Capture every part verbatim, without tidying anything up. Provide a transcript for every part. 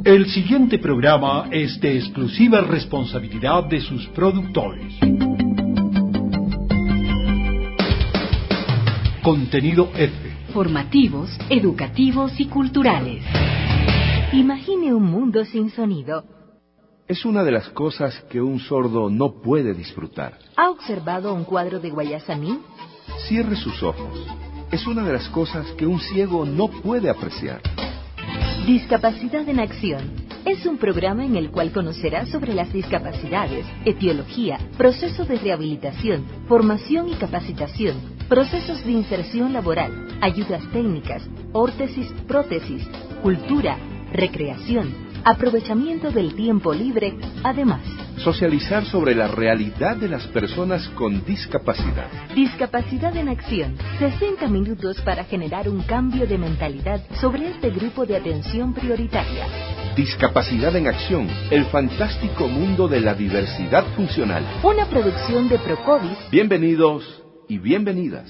El siguiente programa es de exclusiva responsabilidad de sus productores. Contenido F. Formativos, educativos y culturales. Imagine un mundo sin sonido. Es una de las cosas que un sordo no puede disfrutar. ¿Ha observado un cuadro de Guayasamín? Cierre sus ojos. Es una de las cosas que un ciego no puede apreciar. Discapacidad en Acción. Es un programa en el cual conocerá sobre las discapacidades, etiología, procesos de rehabilitación, formación y capacitación, procesos de inserción laboral, ayudas técnicas, órtesis, prótesis, cultura, recreación, aprovechamiento del tiempo libre, además. Socializar sobre la realidad de las personas con discapacidad. Discapacidad en Acción. sesenta minutos para generar un cambio de mentalidad sobre este grupo de atención prioritaria. Discapacidad en Acción. El fantástico mundo de la diversidad funcional. Una producción de Procovis. Bienvenidos y bienvenidas.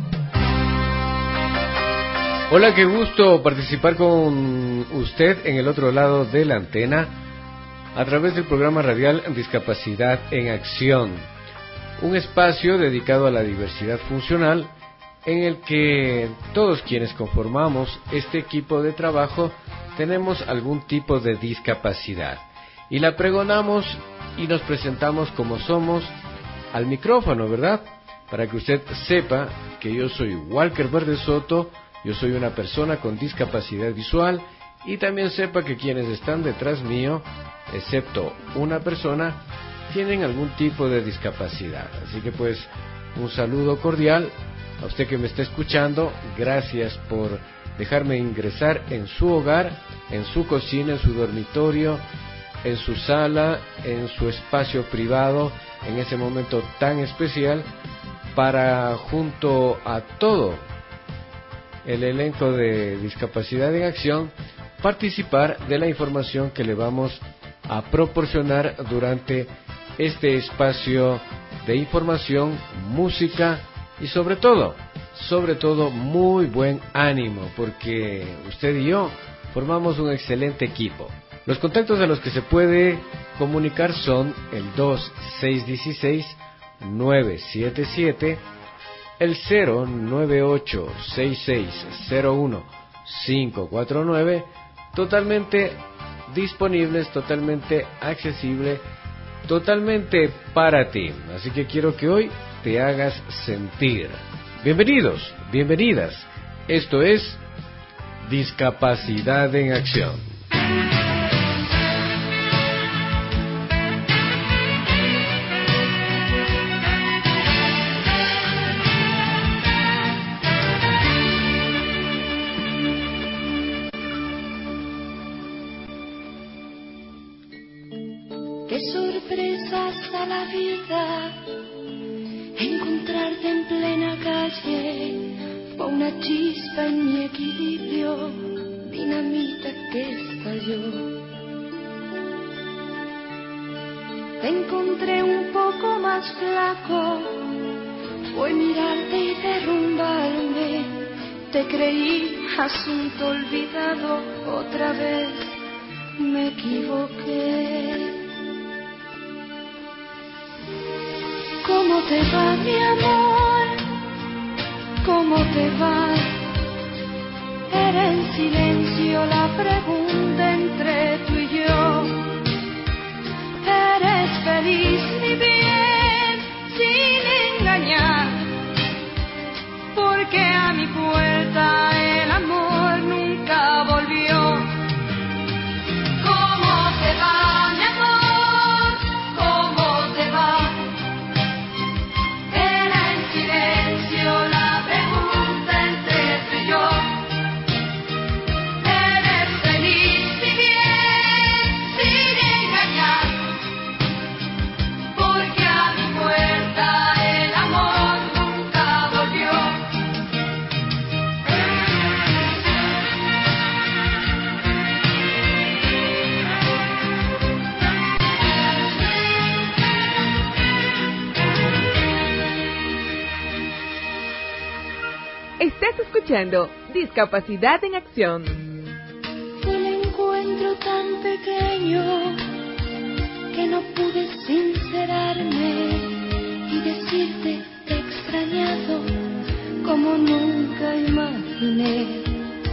Hola, qué gusto participar con usted en el otro lado de la antena a través del programa radial Discapacidad en Acción, un espacio dedicado a la diversidad funcional en el que todos quienes conformamos este equipo de trabajo tenemos algún tipo de discapacidad y la pregonamos y nos presentamos como somos al micrófono, ¿verdad? Para que usted sepa que yo soy Walker Verde Soto, yo soy una persona con discapacidad visual y también sepa que quienes están detrás mío, excepto una persona, tienen algún tipo de discapacidad. Así que pues un saludo cordial a usted que me está escuchando. Gracias por dejarme ingresar en su hogar, en su cocina, en su dormitorio, en su sala, en su espacio privado, en ese momento tan especial, para junto a todo el elenco de Discapacidad en Acción participar de la información que le vamos a proporcionar durante este espacio de información, música y sobre todo, sobre todo muy buen ánimo, porque usted y yo formamos un excelente equipo. Los contactos a los que se puede comunicar son el dos seis uno seis nueve siete siete, el cero nueve ocho seis seis cero uno cinco cuatro nueve, totalmente disponibles, totalmente accesible, totalmente para ti. Así que quiero que hoy te hagas sentir. Bienvenidos, bienvenidas. Esto es Discapacidad en Acción. Qué sorpresas da la vida, encontrarte en plena calle, fue una chispa en mi equilibrio, dinamita que estalló. Te encontré un poco más flaco, fue mirarte y derrumbarme, te creí asunto olvidado, otra vez me equivoqué. ¿Cómo te va, mi amor? ¿Cómo te va? Era en silencio la pregunta entre tú y yo. ¿Eres feliz, mi bien, sin engañar? Porque a mi puerta el amor nunca volvió. ¿Cómo te va, mi amor? ¿Cómo te va? La pregunta entre tú y yo. Eres feliz, mi bien, sin engañar, porque a mi puerta el amor nunca volvió. Estás escuchando Discapacidad en Acción. Fue el encuentro tan pequeño que no pude sincerarme y decirte te he extrañado como nunca imaginé.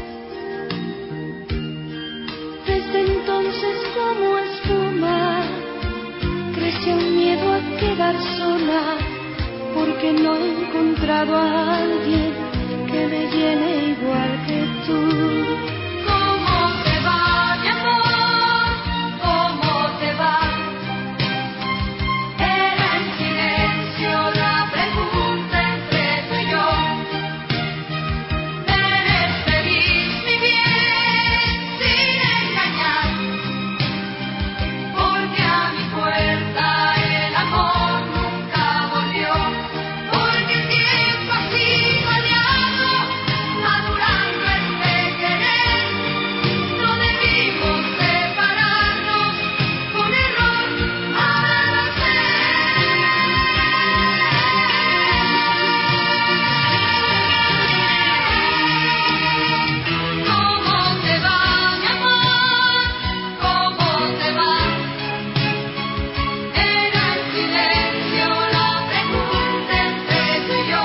Desde entonces como espuma creció un miedo a quedar sola, porque no he encontrado a alguien que me llene igual que tú. ¿Cómo te va, mi amor? ¿Cómo te va? Era en silencio la pregunta entre tú y yo. ¿Eres feliz, mi bien, sin engañar? Porque a mi puerta el amor nunca volvió. Porque el tiempo ha sido aliado, madurando este querer. No debimos separarnos por error al hacer. ¿Cómo te va, mi amor? ¿Cómo te va? Era en silencio la pregunta entre tú y yo.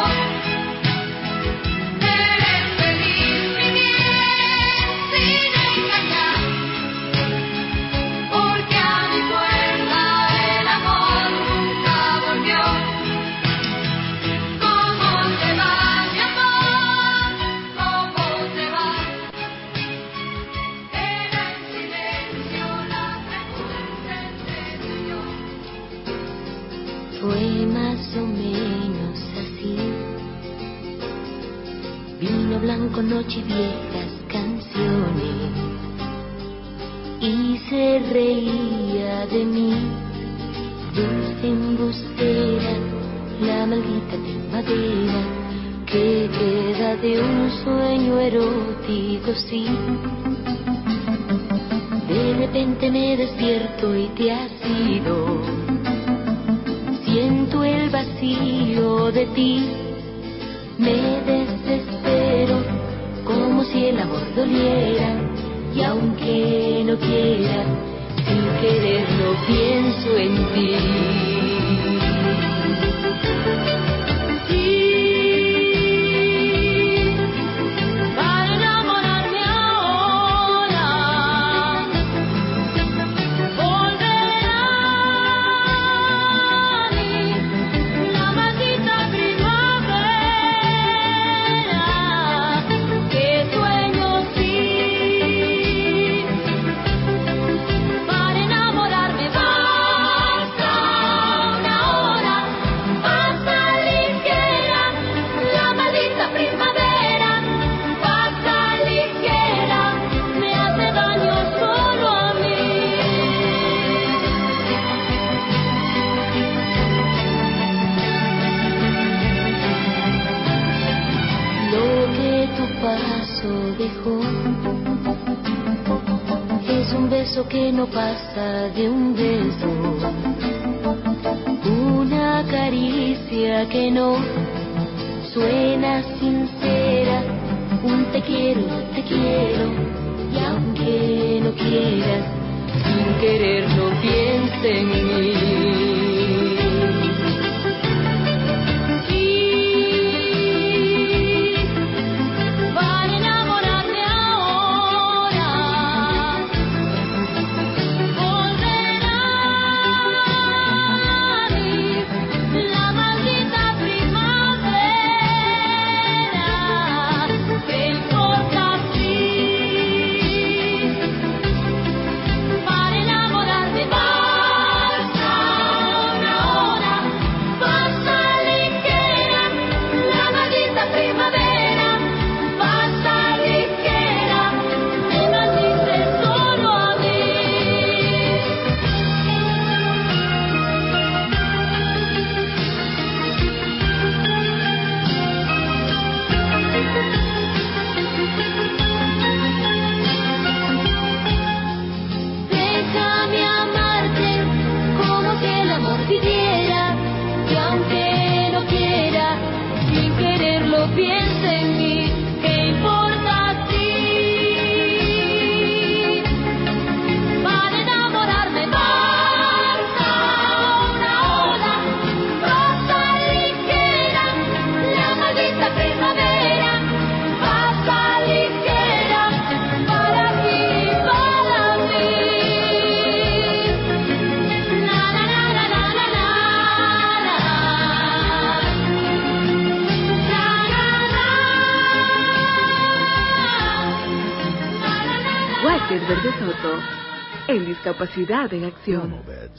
¿Eres feliz, mi bien, sin engañar? Porque a mi puerta el amor nunca volvió. ¿Cómo te va, mi amor? ¿Cómo te va? Era en silencio la pregunta entre tú y yo. Fue más o menos así. Vino blanco, noche y viejas canciones. Y se reía de mí, dulce embustera, la maldita primavera que queda de un sueño erótico, sí. De repente me despierto y te has ido. Siento el vacío de ti, me desespero como si el amor doliera. Y aunque no quiera, sin quererlo pienso en ti. Sí, para enamorarme ahora, volverá a mí la maldita primavera que sueño sí. Para enamorarme basta una hora, basta ligera, la maldita primavera, basta ligera, me hace daño solo a mí. Lo que tu paso dejó es un beso que no pasa de un beso, una caricia que no suena sincera, un te quiero, te quiero, y aunque no quieras, sin querer no pienses en mí. Sí, para enamorarme ahora, volverá a mí la maldita primavera. ¿Qué importa si para enamorarme basta Walter Verde Soto, en Discapacidad en Acción.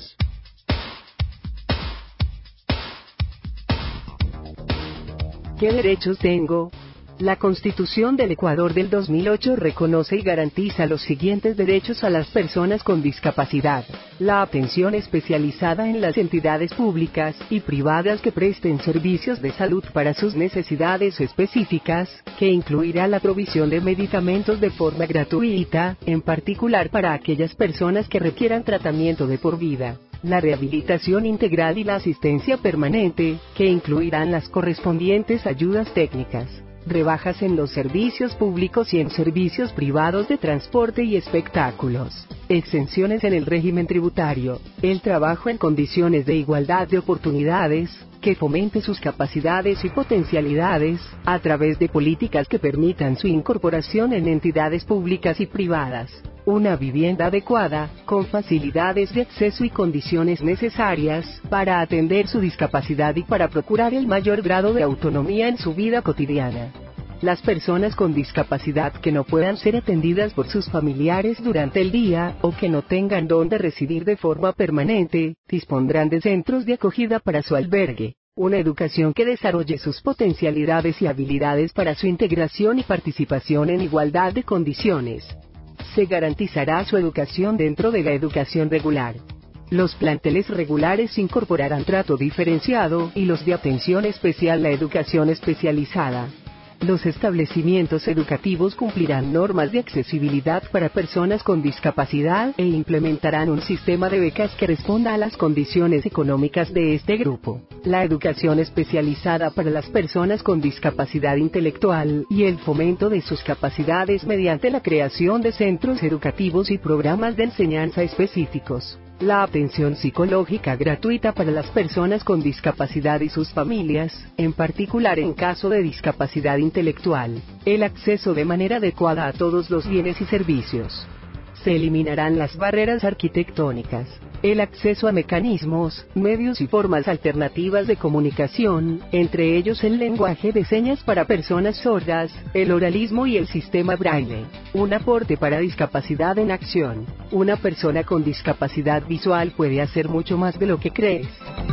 ¿Qué derechos tengo? La Constitución del Ecuador del dos mil ocho reconoce y garantiza los siguientes derechos a las personas con discapacidad: la atención especializada en las entidades públicas y privadas que presten servicios de salud para sus necesidades específicas, que incluirá la provisión de medicamentos de forma gratuita, en particular para aquellas personas que requieran tratamiento de por vida; la rehabilitación integral y la asistencia permanente, que incluirán las correspondientes ayudas técnicas; rebajas en los servicios públicos y en servicios privados de transporte y espectáculos; exenciones en el régimen tributario; el trabajo en condiciones de igualdad de oportunidades, que fomente sus capacidades y potencialidades, a través de políticas que permitan su incorporación en entidades públicas y privadas; una vivienda adecuada, con facilidades de acceso y condiciones necesarias, para atender su discapacidad y para procurar el mayor grado de autonomía en su vida cotidiana. Las personas con discapacidad que no puedan ser atendidas por sus familiares durante el día, o que no tengan dónde residir de forma permanente, dispondrán de centros de acogida para su albergue; una educación que desarrolle sus potencialidades y habilidades para su integración y participación en igualdad de condiciones. Se garantizará su educación dentro de la educación regular. Los planteles regulares incorporarán trato diferenciado y los de atención especial la educación especializada. Los establecimientos educativos cumplirán normas de accesibilidad para personas con discapacidad e implementarán un sistema de becas que responda a las condiciones económicas de este grupo. La educación especializada para las personas con discapacidad intelectual y el fomento de sus capacidades mediante la creación de centros educativos y programas de enseñanza específicos. La atención psicológica gratuita para las personas con discapacidad y sus familias, en particular en caso de discapacidad intelectual. El acceso de manera adecuada a todos los bienes y servicios. Se eliminarán las barreras arquitectónicas. El acceso a mecanismos, medios y formas alternativas de comunicación, entre ellos el lenguaje de señas para personas sordas, el oralismo y el sistema braille. Un aporte para Discapacidad en Acción. Una persona con discapacidad visual puede hacer mucho más de lo que crees.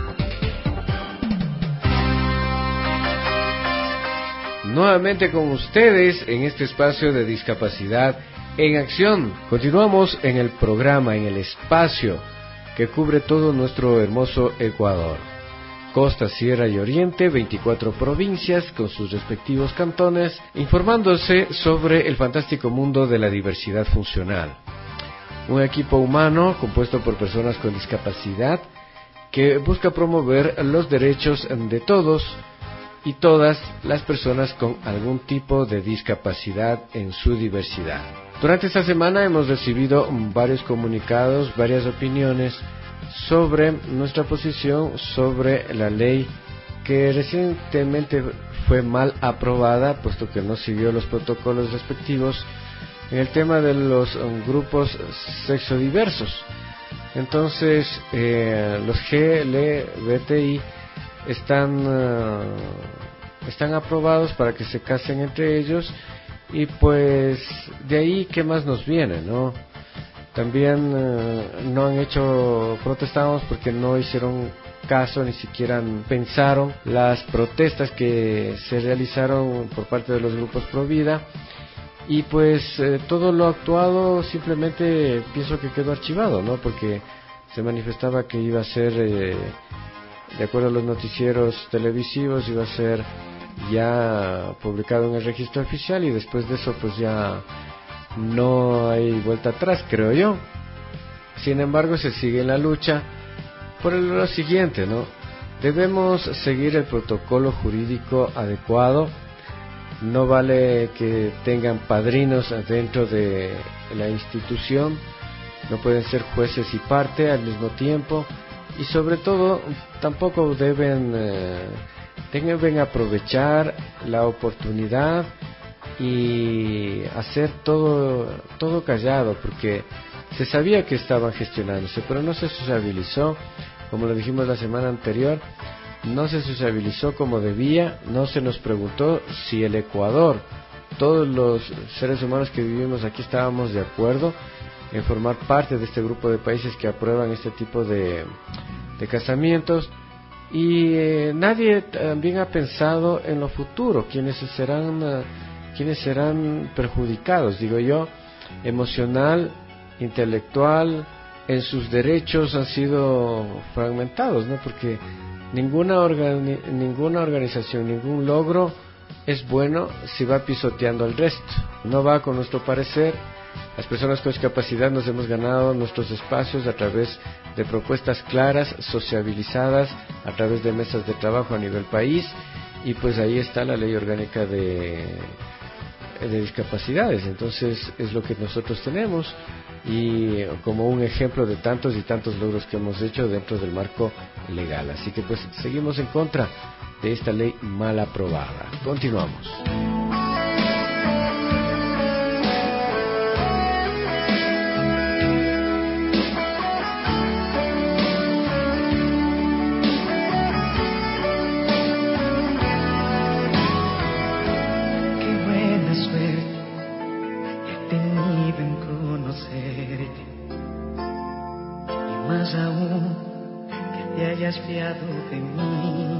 Nuevamente con ustedes en este espacio de Discapacidad en Acción. Continuamos en el programa, en el espacio que cubre todo nuestro hermoso Ecuador. Costa, Sierra y Oriente, veinticuatro provincias con sus respectivos cantones, informándose sobre el fantástico mundo de la diversidad funcional. Un equipo humano compuesto por personas con discapacidad que busca promover los derechos de todos y todas las personas con algún tipo de discapacidad en su diversidad. Durante esta semana hemos recibido varios comunicados, varias opiniones sobre nuestra posición sobre la ley que recientemente fue mal aprobada, puesto que no siguió los protocolos respectivos en el tema de los um, grupos sexodiversos. Entonces, eh, los G L B T I están, uh, están aprobados para que se casen entre ellos. Y pues de ahí, ¿qué más nos viene, no? También eh, no han hecho, protestamos porque no hicieron caso, ni siquiera pensaron las protestas que se realizaron por parte de los grupos pro vida. Y pues eh, todo lo actuado simplemente pienso que quedó archivado, ¿no? Porque se manifestaba que iba a ser, eh, de acuerdo a los noticieros televisivos, iba a ser ya publicado en el registro oficial, y después de eso pues ya no hay vuelta atrás, creo yo. Sin embargo, se sigue en la lucha por lo siguiente, ¿no? Debemos seguir el protocolo jurídico adecuado. No vale que tengan padrinos dentro de la institución, no pueden ser jueces y parte al mismo tiempo, y sobre todo tampoco deben eh, deben aprovechar la oportunidad y hacer todo todo callado, porque se sabía que estaban gestionándose, pero no se sociabilizó, como lo dijimos la semana anterior, no se sociabilizó como debía, no se nos preguntó si el Ecuador todos los seres humanos que vivimos aquí estábamos de acuerdo en formar parte de este grupo de países que aprueban este tipo de, de casamientos, y eh, nadie también ha pensado en lo futuro, quienes serán, uh, quienes serán perjudicados, digo yo, emocional, intelectual, en sus derechos han sido fragmentados, ¿no? Porque ninguna organi- ninguna organización, ningún logro es bueno si va pisoteando al resto. No va con nuestro parecer. Las personas con discapacidad nos hemos ganado nuestros espacios a través de propuestas claras, sociabilizadas, a través de mesas de trabajo a nivel país, y pues ahí está la ley orgánica de, de discapacidades. Entonces es lo que nosotros tenemos, y como un ejemplo de tantos y tantos logros que hemos hecho dentro del marco legal. Así que pues seguimos en contra de esta ley mal aprobada. Continuamos. Más aún que te hayas fiado de mí,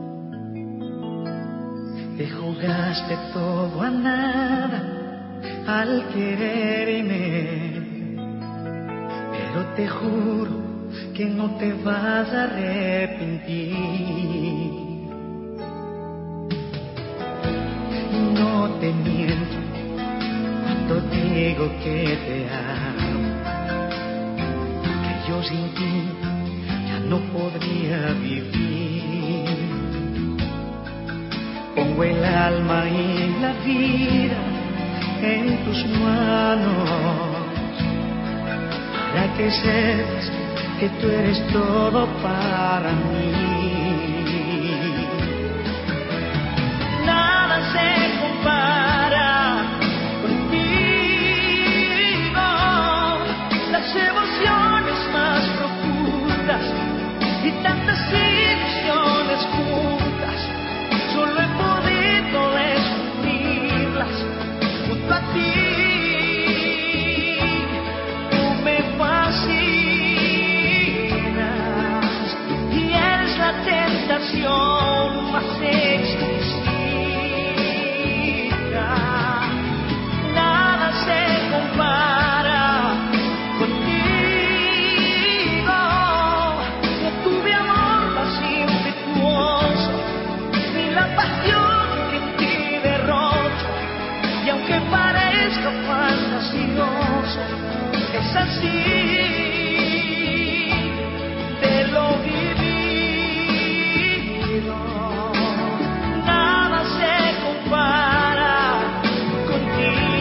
te jugaste todo a nada al quererme, pero te juro que no te vas a arrepentir. No te miento cuando digo que te amo, yo sin ti ya no podría vivir. Pongo el alma y la vida en tus manos, para que sepas que tú eres todo para mí. Nada se compara contigo, las emociones más profundas y tantas ilusiones juntas, solo he podido descubrirlas junto a ti. Tú me fascinas y eres la tentación más exquisita. Nada se compara contigo. Fantasioso, es así de lo vivido. Nada se compara contigo.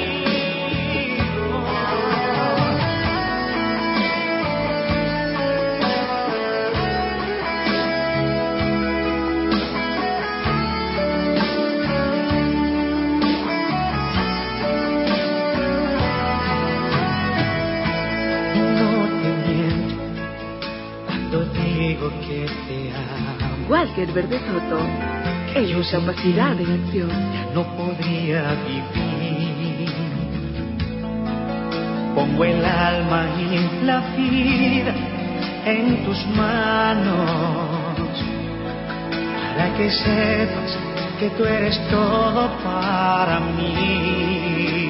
Que te amo. Walker Verde Soto, en Discapacidad en Acción. Ya no podría vivir. Pongo el alma y la vida en tus manos, para que sepas que tú eres todo para mí.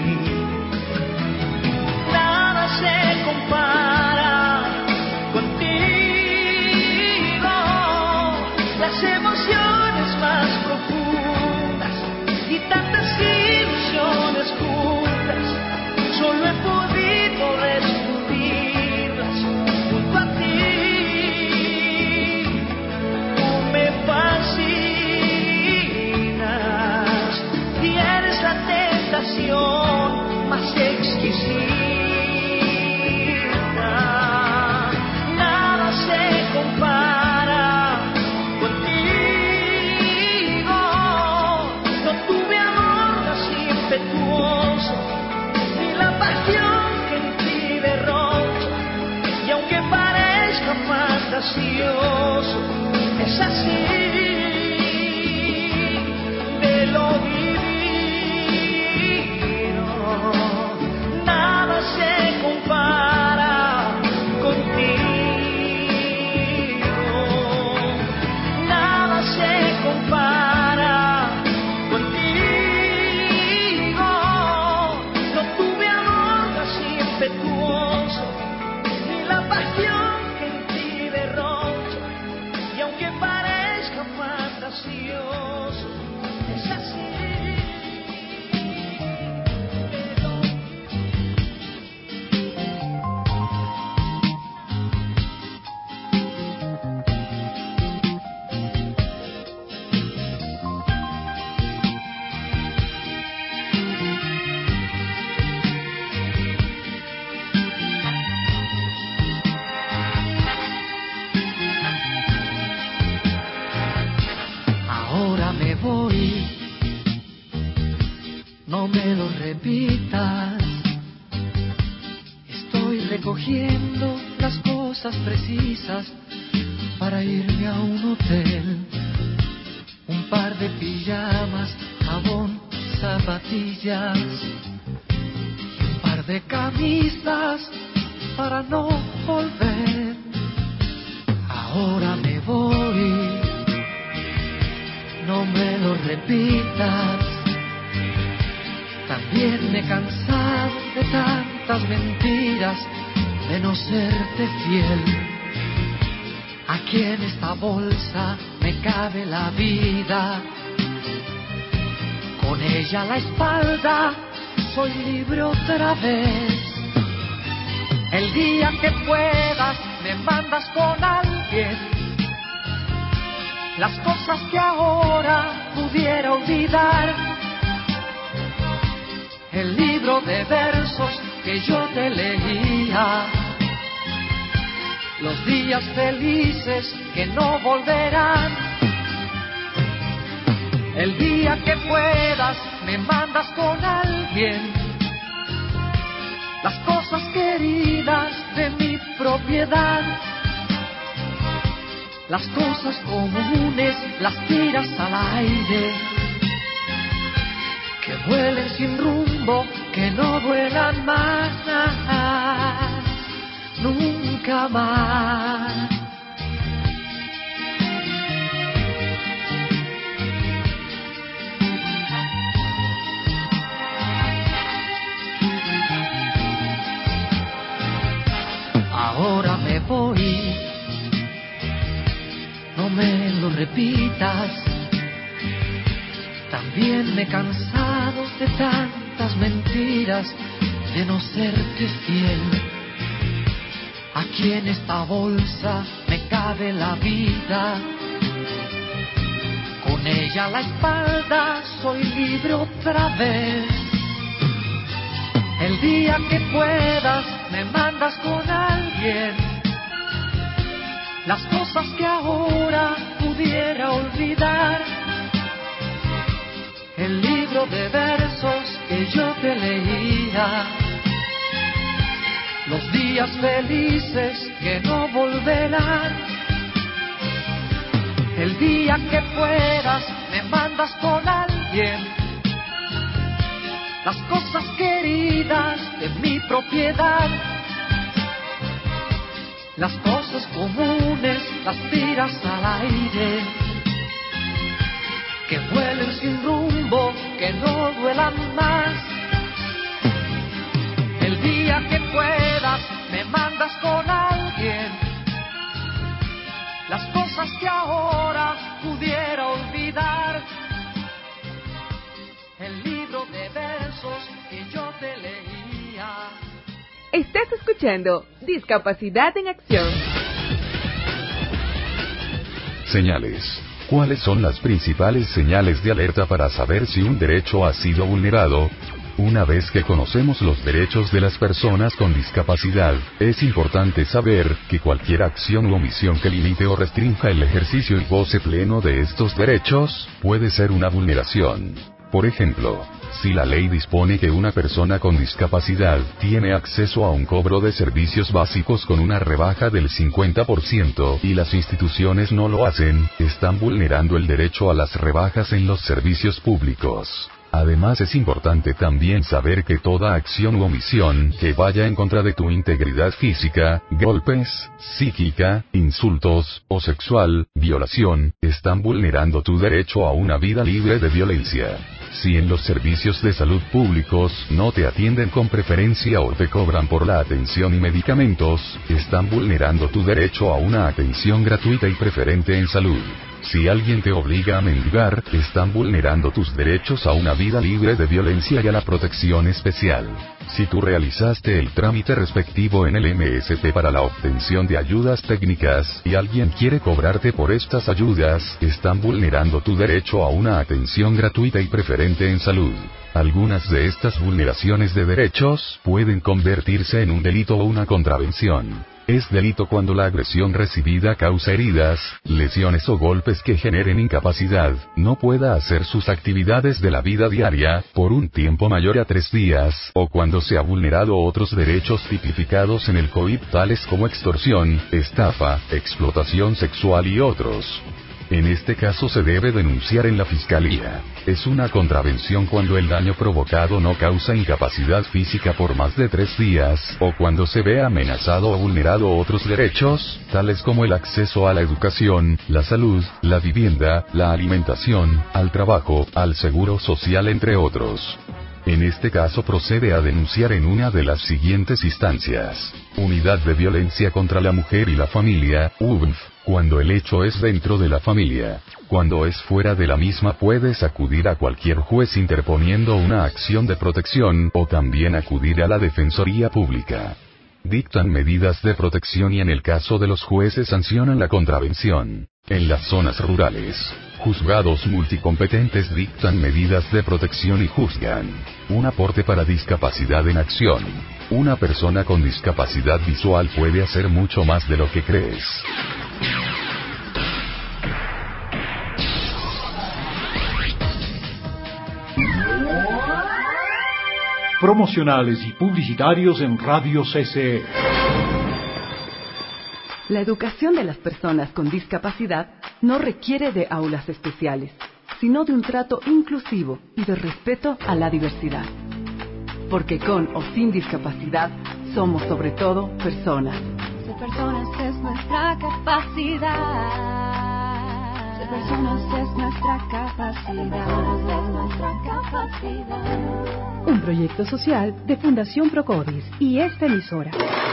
Nada se compara contigo. Las emociones más profundas y tantas ilusiones juntas, solo he podido descubrirlas junto a ti. Tú me fascinas y eres la tentación más exquisita. Nada se compara. Y la pasión que en ti derrocho, y aunque parezca fantasioso, es así de lo vivido. impetuoso, ni la pasión que en ti derrocho, y aunque parezca fantasioso, es así. Voy, no me lo repitas. Estoy recogiendo las cosas precisas para irme a un hotel. Un par de pijamas, jabón, zapatillas y un par de camisas para no volver. Ahora me voy, no me lo repitas. También me he cansado de tantas mentiras, de no serte fiel. Aquí en esta bolsa me cabe la vida, con ella a la espalda soy libre otra vez. El día que puedas me mandas con alguien las cosas que ahora pudiera olvidar. El libro de versos que yo te leía, los días felices que no volverán. El día que puedas me mandas con alguien las cosas queridas de mi propiedad. Las cosas comunes las tiras al aire, que vuelen sin rumbo, que no vuelan más, nunca más. Ahora me voy, no me lo repitas. También me he cansado de tantas mentiras, de no serte fiel. Aquí en esta bolsa me cabe la vida, con ella a la espalda soy libre otra vez. El día que puedas me mandas con alguien las cosas que ahora pudiera olvidar. El libro de versos que yo te leía, los días felices que no volverán. El día que puedas me mandas con alguien las cosas queridas de mi propiedad. Las cosas comunes las tiras al aire, que vuelen sin rumbo, que no duelan más. El día que puedas me mandas con alguien las cosas que ahora pudiera olvidar. El libro de versos que yo te leía. Estás escuchando Discapacidad en Acción. Señales. ¿Cuáles son las principales señales de alerta para saber si un derecho ha sido vulnerado? Una vez que conocemos los derechos de las personas con discapacidad, es importante saber que cualquier acción u omisión que limite o restrinja el ejercicio y goce pleno de estos derechos, puede ser una vulneración. Por ejemplo, si la ley dispone que una persona con discapacidad tiene acceso a un cobro de servicios básicos con una rebaja del cincuenta por ciento y las instituciones no lo hacen, están vulnerando el derecho a las rebajas en los servicios públicos. Además, es importante también saber que toda acción u omisión que vaya en contra de tu integridad física, golpes, psíquica, insultos, o sexual, violación, están vulnerando tu derecho a una vida libre de violencia. Si en los servicios de salud públicos no te atienden con preferencia o te cobran por la atención y medicamentos, están vulnerando tu derecho a una atención gratuita y preferente en salud. Si alguien te obliga a mendigar, están vulnerando tus derechos a una vida libre de violencia y a la protección especial. Si tú realizaste el trámite respectivo en el M S P para la obtención de ayudas técnicas y alguien quiere cobrarte por estas ayudas, están vulnerando tu derecho a una atención gratuita y preferente en salud. Algunas de estas vulneraciones de derechos pueden convertirse en un delito o una contravención. Es delito cuando la agresión recibida causa heridas, lesiones o golpes que generen incapacidad, no pueda hacer sus actividades de la vida diaria, por un tiempo mayor a tres días, o cuando se ha vulnerado otros derechos tipificados en el C O I P tales como extorsión, estafa, explotación sexual y otros. En este caso se debe denunciar en la Fiscalía. Es una contravención cuando el daño provocado no causa incapacidad física por más de tres días, o cuando se ve amenazado o vulnerado otros derechos, tales como el acceso a la educación, la salud, la vivienda, la alimentación, al trabajo, al seguro social entre otros. En este caso procede a denunciar en una de las siguientes instancias. Unidad de Violencia contra la Mujer y la Familia, U V F, cuando el hecho es dentro de la familia. Cuando es fuera de la misma puedes acudir a cualquier juez interponiendo una acción de protección, o también acudir a la Defensoría Pública. Dictan medidas de protección y en el caso de los jueces sancionan la contravención. En las zonas rurales, juzgados multicompetentes dictan medidas de protección y juzgan. Un aporte para discapacidad en acción. Una persona con discapacidad visual puede hacer mucho más de lo que crees. Promocionales y publicitarios en Radio C C E. La educación de las personas con discapacidad no requiere de aulas especiales, sino de un trato inclusivo y de respeto a la diversidad. Porque con o sin discapacidad, somos sobre todo personas. Ser personas es nuestra capacidad. Ser personas es nuestra capacidad. Es nuestra capacidad. Un proyecto social de Fundación Procodis y esta emisora.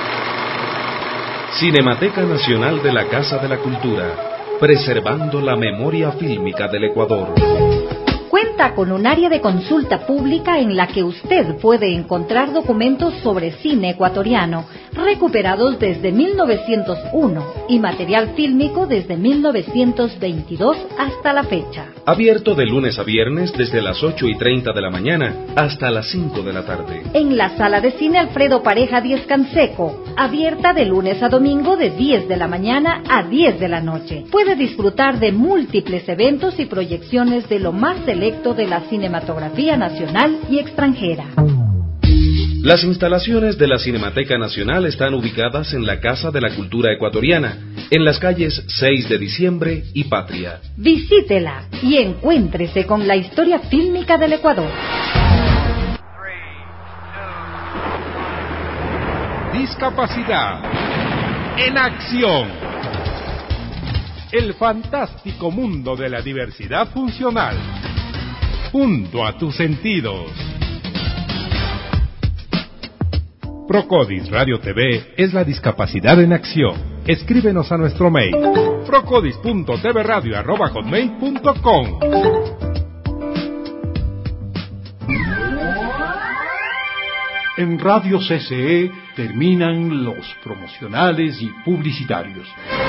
Cinemateca Nacional de la Casa de la Cultura, preservando la memoria fílmica del Ecuador. Cuenta con un área de consulta pública en la que usted puede encontrar documentos sobre cine ecuatoriano, recuperados desde mil novecientos uno, y material fílmico desde mil novecientos veintidós hasta la fecha. Abierto de lunes a viernes desde las ocho y treinta de la mañana hasta las cinco de la tarde. En la Sala de Cine Alfredo Pareja Díez Canseco, abierta de lunes a domingo de diez de la mañana a diez de la noche. Puede disfrutar de múltiples eventos y proyecciones de lo más selecto de la cinematografía nacional y extranjera. Las instalaciones de la Cinemateca Nacional están ubicadas en la Casa de la Cultura Ecuatoriana, en las calles seis de diciembre y Patria. Visítela y encuéntrese con la historia fílmica del Ecuador. Discapacidad en acción. El fantástico mundo de la diversidad funcional. Junto a tus sentidos. Procodis Radio T V es la discapacidad en acción. Escríbenos a nuestro mail procodis punto t v radio arroba hotmail punto com. En Radio C C E terminan los promocionales y publicitarios.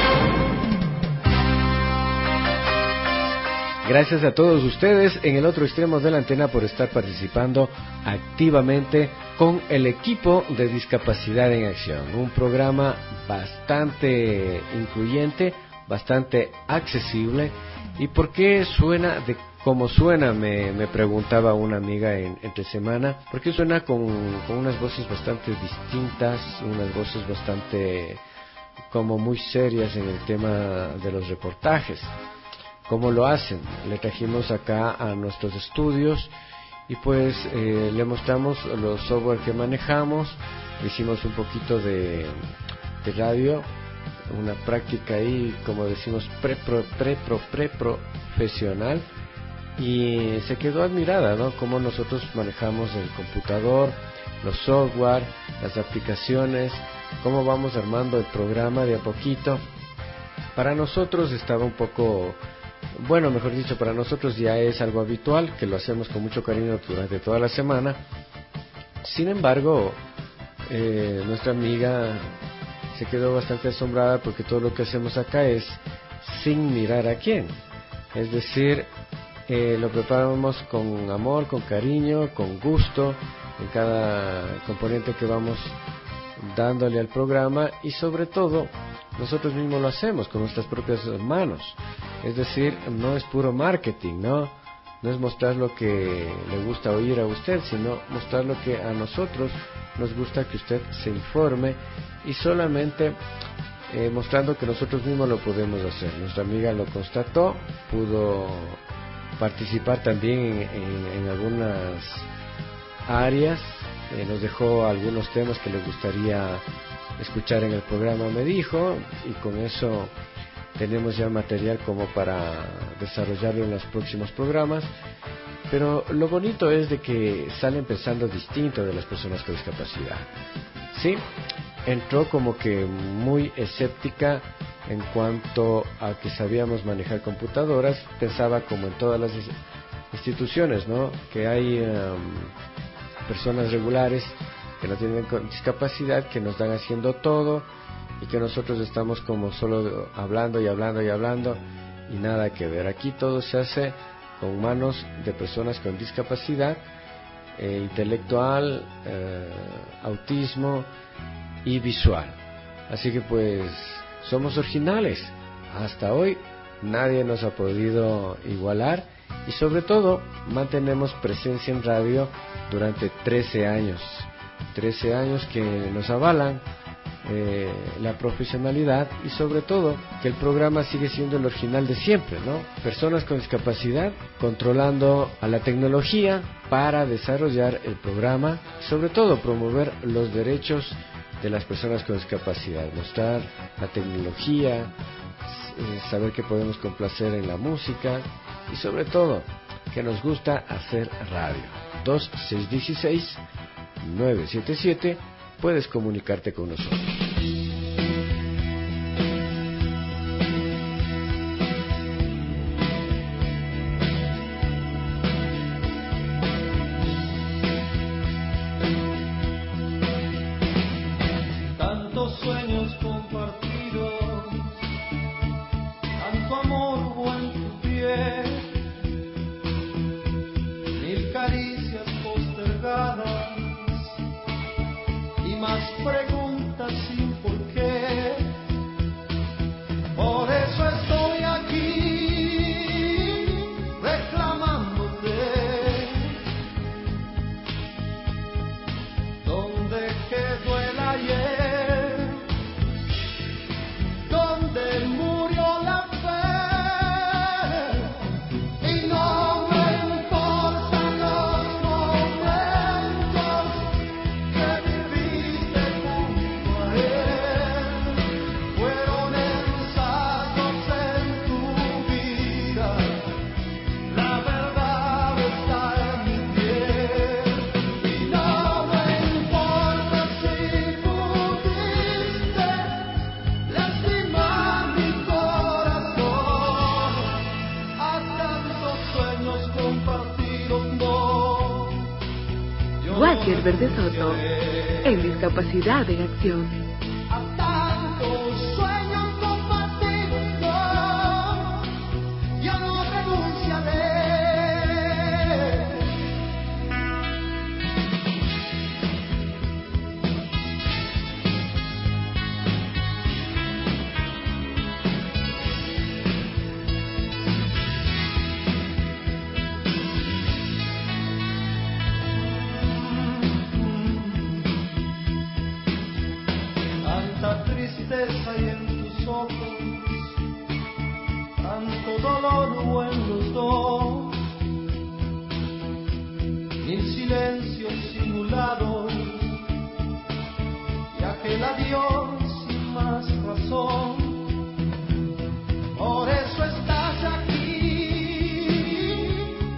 Gracias a todos ustedes en el otro extremo de la antena por estar participando activamente con el equipo de Discapacidad en Acción. Un programa bastante incluyente, bastante accesible. ¿Y por qué suena de como suena? Me, me preguntaba una amiga en, entre semana. ¿Por qué suena con, con unas voces bastante distintas, unas voces bastante como muy serias en el tema de los reportajes? ¿Cómo lo hacen? Le trajimos acá a nuestros estudios y pues eh, le mostramos los software que manejamos, hicimos un poquito de, de radio, una práctica ahí, como decimos, pre, pro, pre, pro, pre profesional, y se quedó admirada, ¿no? Cómo nosotros manejamos el computador, los software, las aplicaciones, cómo vamos armando el programa de a poquito. Para nosotros estaba un poco, bueno, mejor dicho, para nosotros ya es algo habitual, que lo hacemos con mucho cariño durante toda la semana. Sin embargo, eh, nuestra amiga se quedó bastante asombrada porque todo lo que hacemos acá es sin mirar a quién. Es decir, eh, lo preparamos con amor, con cariño, con gusto en cada componente que vamos dándole al programa, y sobre todo nosotros mismos lo hacemos con nuestras propias manos. Es decir, no es puro marketing, ¿no? No es mostrar lo que le gusta oír a usted, sino mostrar lo que a nosotros nos gusta que usted se informe, y solamente eh, mostrando que nosotros mismos lo podemos hacer. Nuestra amiga lo constató, pudo participar también en, en, en algunas áreas, eh, nos dejó algunos temas que le gustaría escuchar en el programa, me dijo, y con eso tenemos ya material como para desarrollarlo en los próximos programas. Pero lo bonito es de que salen pensando distinto de las personas con discapacidad. Sí, entró como que muy escéptica en cuanto a que sabíamos manejar computadoras, pensaba como en todas las instituciones, ¿no? Que hay um, personas regulares que no tienen discapacidad, que nos dan haciendo todo, y que nosotros estamos como solo hablando y hablando y hablando, y nada que ver. Aquí todo se hace con manos de personas con discapacidad eh, intelectual, eh, autismo y visual. Así que pues somos originales. Hasta hoy nadie nos ha podido igualar, y sobre todo mantenemos presencia en radio durante trece años. trece años que nos avalan eh, la profesionalidad, y sobre todo que el programa sigue siendo el original de siempre, ¿no? Personas con discapacidad controlando a la tecnología para desarrollar el programa, sobre todo promover los derechos de las personas con discapacidad, mostrar la tecnología, eh, saber que podemos complacer en la música, y sobre todo que nos gusta hacer radio. Dos seis uno seis nueve siete siete, puedes comunicarte con nosotros. Tantos sueños compartidos, tanto amor hubo en tu piel, mil caricias postergadas y más preguntas sin por qué. Por eso estoy aquí reclamándote. ¿Dónde quedó el ayer? ¿Dónde murió la fe? Y no me importan los momentos que viviste junto a él. Fueron ensayos en tu vida. La verdad está en mi piel. Y no me importa si pudiste lastimar mi corazón. A tantos sueños compartidos, no. Yo Walker no Verde Soto, renunciaré. en Discapacidad en Acción. A tantos sueños compartidos, no. Yo no renunciaré. Tanta tristeza hay en tus ojos, tanto dolor hubo en los dos, mil silencios simulados y aquel adiós sin más razón. Por eso estás aquí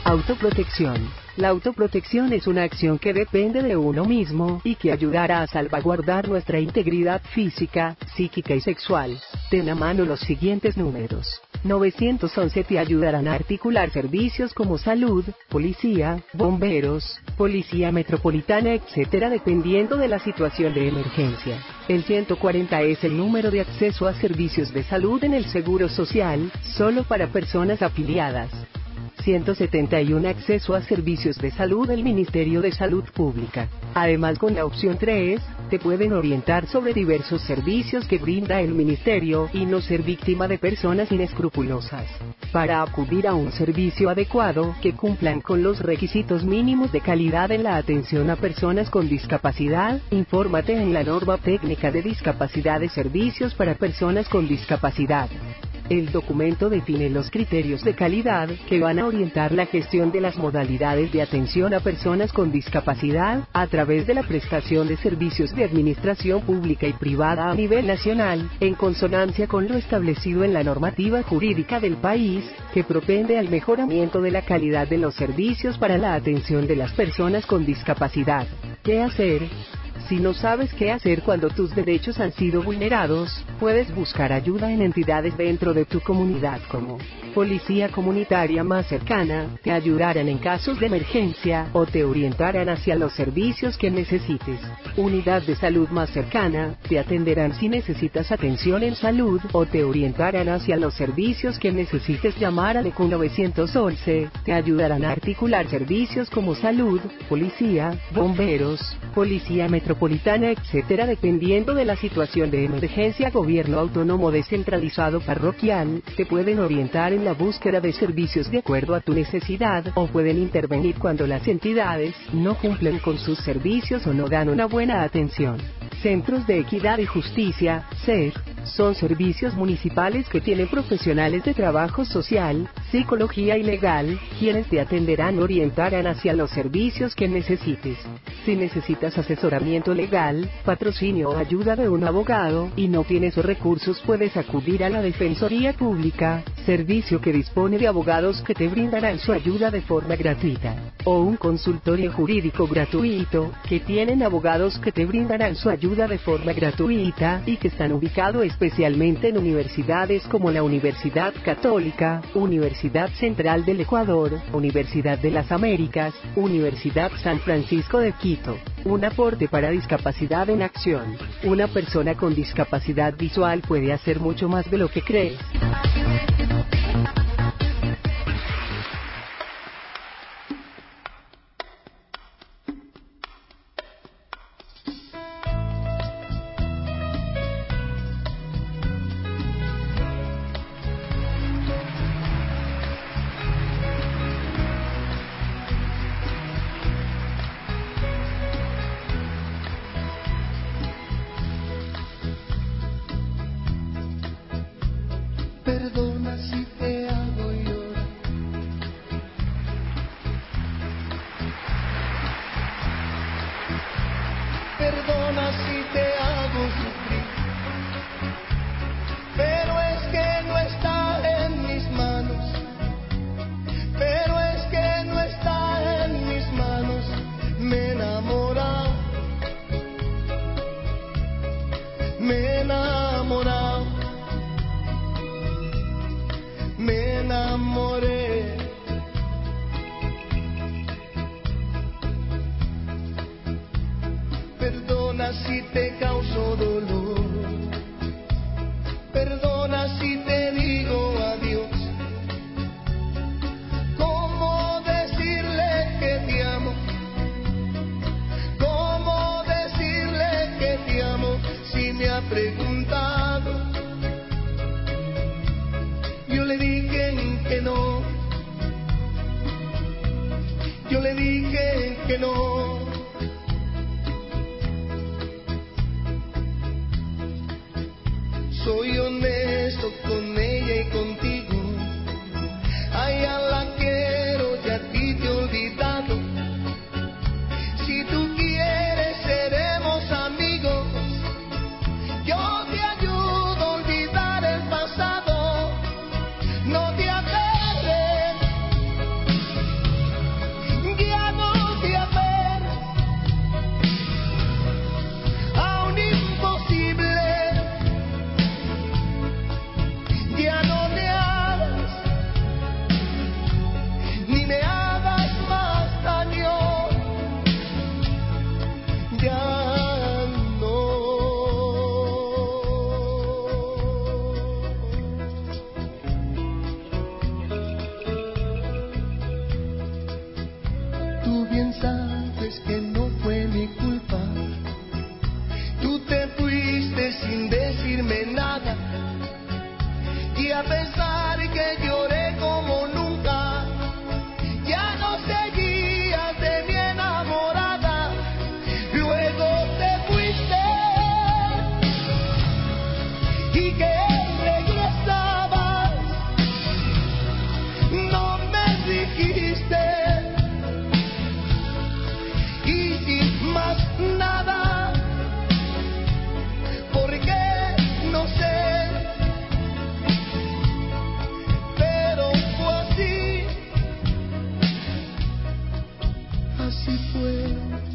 Autoprotección. La autoprotección es una acción que depende de uno mismo y que ayudará a salvaguardar nuestra integridad física, psíquica y sexual. Ten a mano los siguientes números. nueve once te ayudarán a articular servicios como salud, policía, bomberos, policía metropolitana, etcétera, dependiendo de la situación de emergencia. El ciento cuarenta es el número de acceso a servicios de salud en el Seguro Social, solo para personas afiliadas. ciento setenta y uno acceso a servicios de salud del Ministerio de Salud Pública. Además, con la opción tres, te pueden orientar sobre diversos servicios que brinda el Ministerio y no ser víctima de personas inescrupulosas. Para acudir a un servicio adecuado, que cumplan con los requisitos mínimos de calidad en la atención a personas con discapacidad, infórmate en la norma técnica de discapacidad de servicios para personas con discapacidad. El documento define los criterios de calidad que van a orientar la gestión de las modalidades de atención a personas con discapacidad a través de la prestación de servicios de administración pública y privada a nivel nacional, en consonancia con lo establecido en la normativa jurídica del país, que propende al mejoramiento de la calidad de los servicios para la atención de las personas con discapacidad. ¿Qué hacer? Si no sabes qué hacer cuando tus derechos han sido vulnerados, puedes buscar ayuda en entidades dentro de tu comunidad como Policía Comunitaria más cercana, te ayudarán en casos de emergencia o te orientarán hacia los servicios que necesites. Unidad de salud más cercana, te atenderán si necesitas atención en salud o te orientarán hacia los servicios que necesites. Llamar al E C U nueve once, te ayudarán a articular servicios como salud, policía, bomberos, policía metropolitana, etcétera, dependiendo de la situación de emergencia. Gobierno autónomo descentralizado parroquial, te pueden orientar en la búsqueda de servicios de acuerdo a tu necesidad o pueden intervenir cuando las entidades no cumplen con sus servicios o no dan una buena atención. Centros de Equidad y Justicia, C E J, son servicios municipales que tienen profesionales de trabajo social, psicología y legal, quienes te atenderán y orientarán hacia los servicios que necesites. Si necesitas asesoramiento legal, patrocinio o ayuda de un abogado y no tienes recursos, puedes acudir a la Defensoría Pública, servicio que dispone de abogados que te brindarán su ayuda de forma gratuita, o un consultorio jurídico gratuito, que tienen abogados que te brindarán su ayuda de forma gratuita y que están ubicados especialmente en universidades como la Universidad Católica, Universidad Central del Ecuador, Universidad de las Américas, Universidad San Francisco de Quito. Un aporte para Discapacidad en Acción. Una persona con discapacidad visual puede hacer mucho más de lo que crees. Perdona si te hago llorar. Perdona si te hago sufrir. Pero es que no está en mis manos. Pero es que no está en mis manos. Me he enamorado. Me he enamorado. Me enamoré. Perdona si te causo dolor. Perdona si te digo adiós. ¿Cómo decirle que te amo? ¿Cómo decirle que te amo si me ha preguntado? Yo le dije que no, yo le dije que no. Soy honesto con ella y contigo. A ella la quiero y a ti te he olvidado. Si tú quieres seremos amigos. Yo te ayudo a olvidar el pasado. No te aferres, bien sabes que no fue mi culpa. Tú te fuiste sin decirme nada, y a pesar que lloré como nunca, ya no seguías de mi enamorada. Luego te fuiste y que regresabas, no me dijiste, y sin más nada, porque no sé, pero fue así, así fue.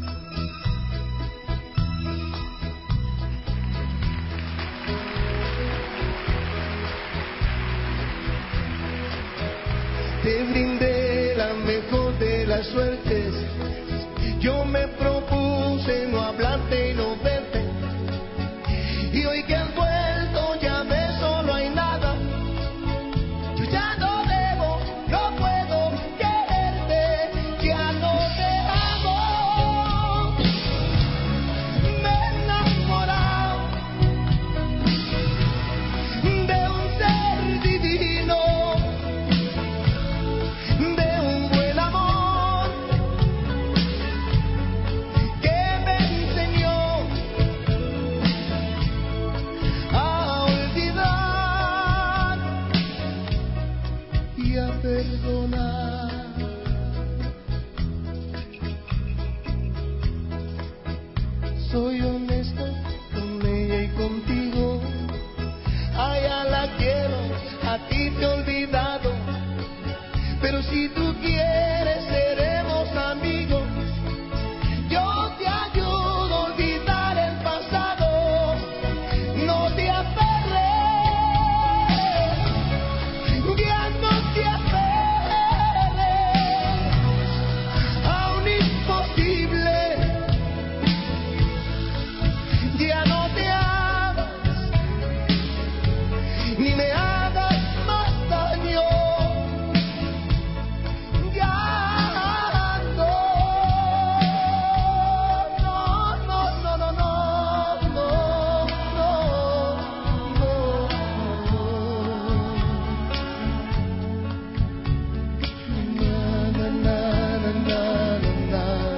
Te brindé la mejor de las suertes. Yo me propuse no hablarte y no verte. Y hoy que has vuelto ya ves, solo hay nada. Yo ya no debo, no puedo quererte. Ya no te amo. Me he enamorado de un ser divino, de un buen amor que me enseñó a olvidar y a perdonar. Soy honesto con ella y contigo. A ella la quiero, a ti te he olvidado. Pero si tú quieres, seremos amigos. Yo te ayudo a olvidar el pasado. No te aferres, ya no te aferres a un imposible. Ya no te hagas, ni me hagas más daño. Ya no, no, no, no, no, no, no, no, na, na, na, na, na, na.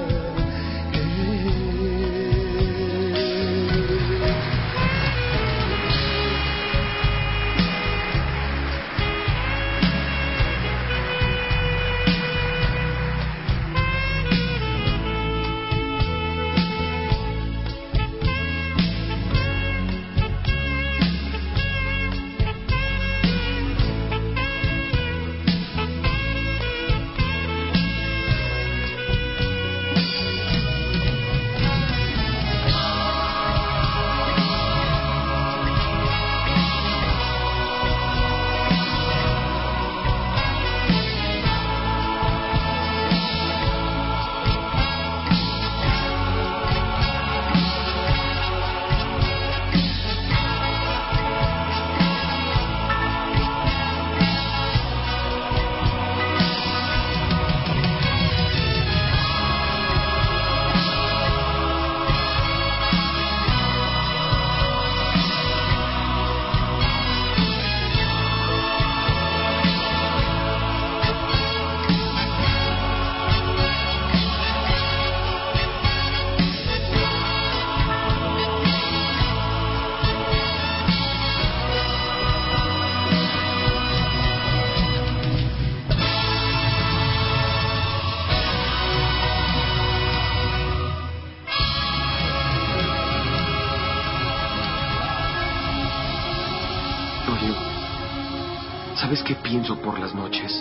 Oye, ¿sabes qué pienso por las noches?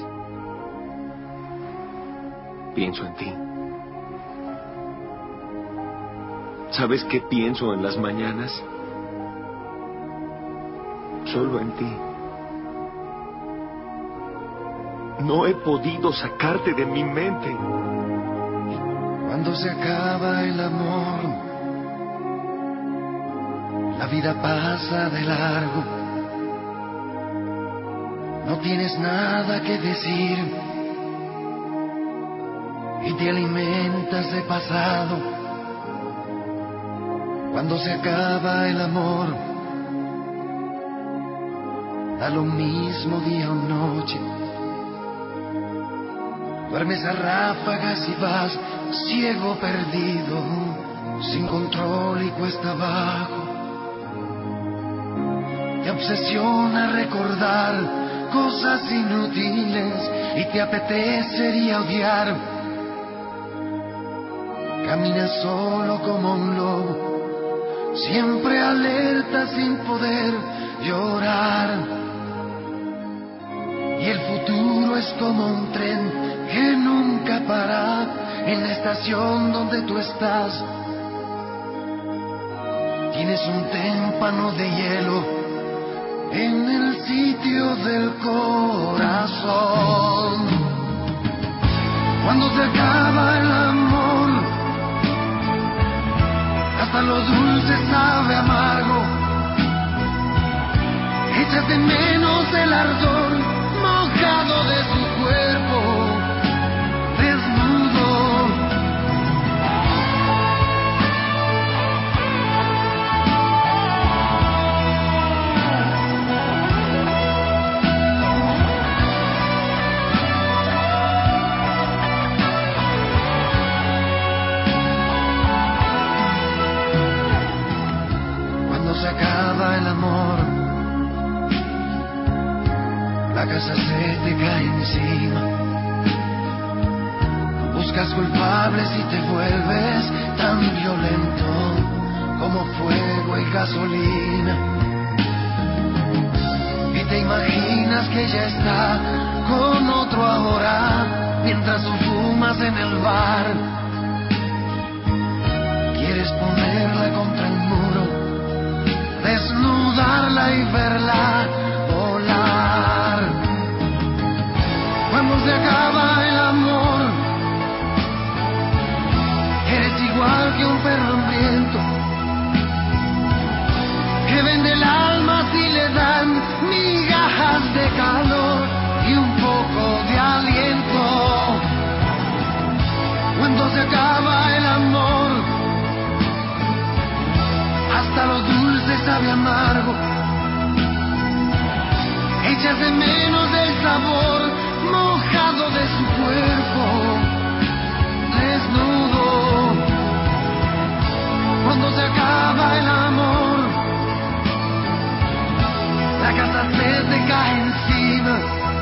Pienso en ti. ¿Sabes qué pienso en las mañanas? Solo en ti. No he podido sacarte de mi mente. Cuando se acaba el amor, la vida pasa de largo. No tienes nada que decir y te alimentas de pasado. Cuando se acaba el amor, da lo mismo día o noche. Duermes a ráfagas y vas ciego perdido, sin control y cuesta abajo. Te obsesiona recordar cosas inútiles y te apetecería odiar. Caminas solo como un lobo, siempre alerta sin poder llorar. Y el futuro es como un tren que nunca para en la estación donde tú estás. Tienes un témpano de hielo en el sitio del corazón. Cuando se acaba el amor, hasta lo dulce sabe amargo. Echas de menos el ardor mojado de su cuerpo desnudo. Cuando se acaba el amor, la casa se te cae encima. Buscas culpables y te vuelves tan violento como fuego y gasolina. Y te imaginas que ella está con otro ahora, mientras tú fumas en el bar. Quieres ponerla contra el muro, desnudarla y verla volar. Cuando se acaba el amor, eres igual que un perro hambriento que vende el alma si le dan migajas de calor y un poco de aliento. Cuando se acaba el amor, hasta lo dulce sabe amargo. Echas de menos el sabor mojado de su cuerpo desnudo. Cuando se acaba el amor, la casa se te cae encima.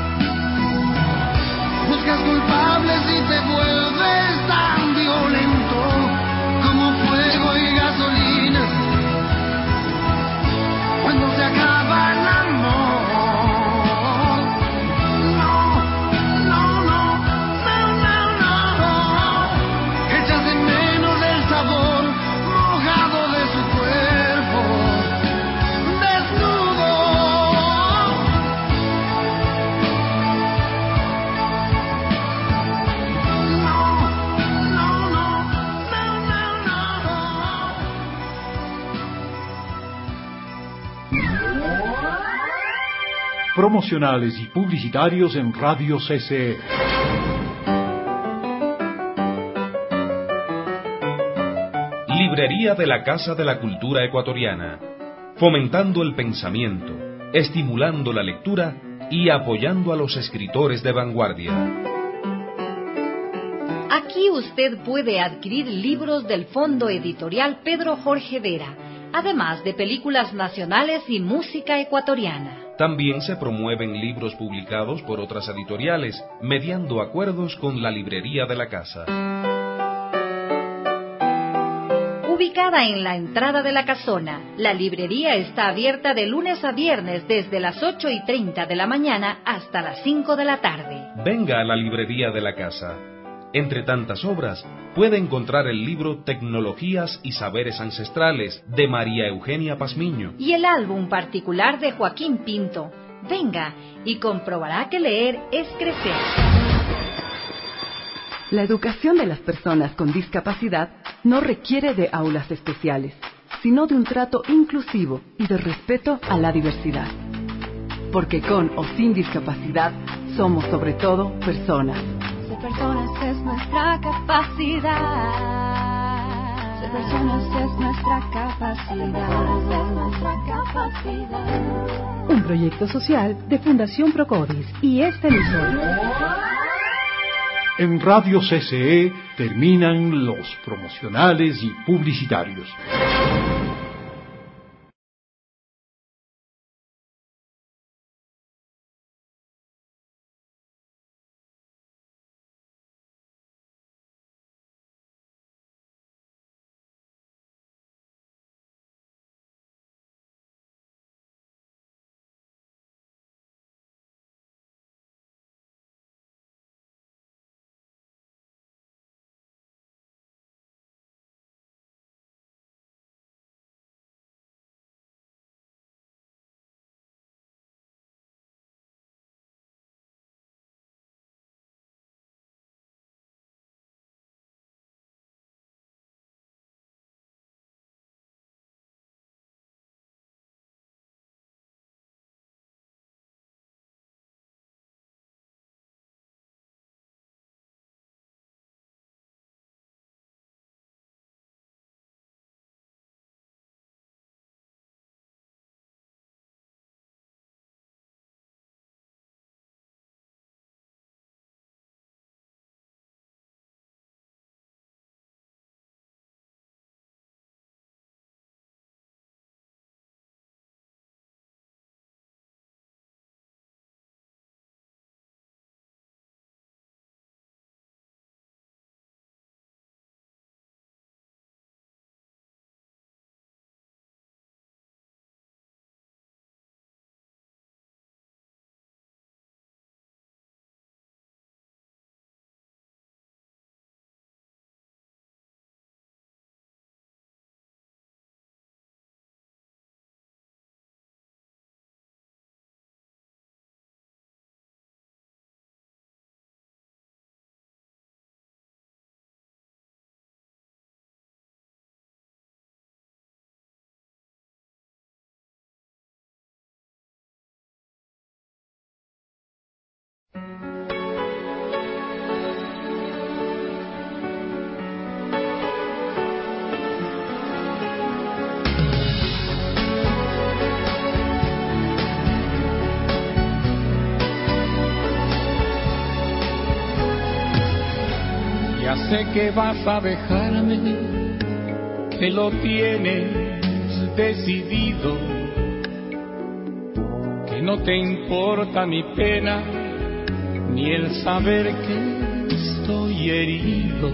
Buscas culpables y te vuelves tan violento como fuego y gasolina. Cuando se acaba el amor, promocionales y publicitarios en Radio C C E. Librería de la Casa de la Cultura Ecuatoriana, fomentando el pensamiento, estimulando la lectura y apoyando a los escritores de vanguardia. Aquí usted puede adquirir libros del Fondo Editorial Pedro Jorge Vera, además de películas nacionales y música ecuatoriana. También se promueven libros publicados por otras editoriales, mediando acuerdos con la librería de la casa. Ubicada en la entrada de la casona, la librería está abierta de lunes a viernes desde las ocho y treinta de la mañana hasta las cinco de la tarde. Venga a la librería de la casa. Entre tantas obras, puede encontrar el libro Tecnologías y Saberes Ancestrales de María Eugenia Pazmiño y el álbum particular de Joaquín Pinto. Venga y comprobará que leer es crecer. La educación de las personas con discapacidad no requiere de aulas especiales, sino de un trato inclusivo y de respeto a la diversidad. Porque con o sin discapacidad, somos sobre todo personas. Ser personas es nuestra capacidad. Ser personas es nuestra capacidad. Es nuestra capacidad. Un proyecto social de Fundación Procodis y este emisor. En Radio C C E terminan los promocionales y publicitarios. Sé que vas a dejarme, que lo tienes decidido, que no te importa mi pena, ni el saber que estoy herido,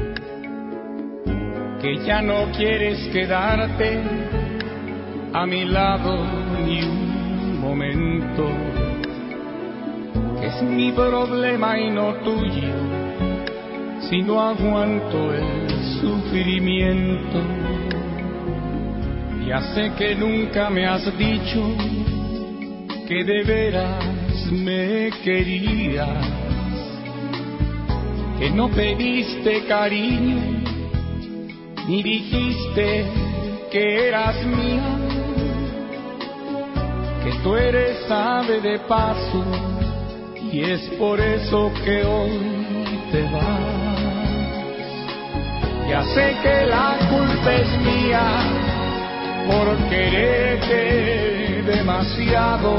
que ya no quieres quedarte a mi lado ni un momento, que es mi problema y no tuyo, si no aguanto el sufrimiento. Ya sé que nunca me has dicho que de veras me querías, que no pediste cariño, ni dijiste que eras mía, que tú eres ave de paso, y es por eso que hoy te vas. Ya sé que la culpa es mía por quererte demasiado,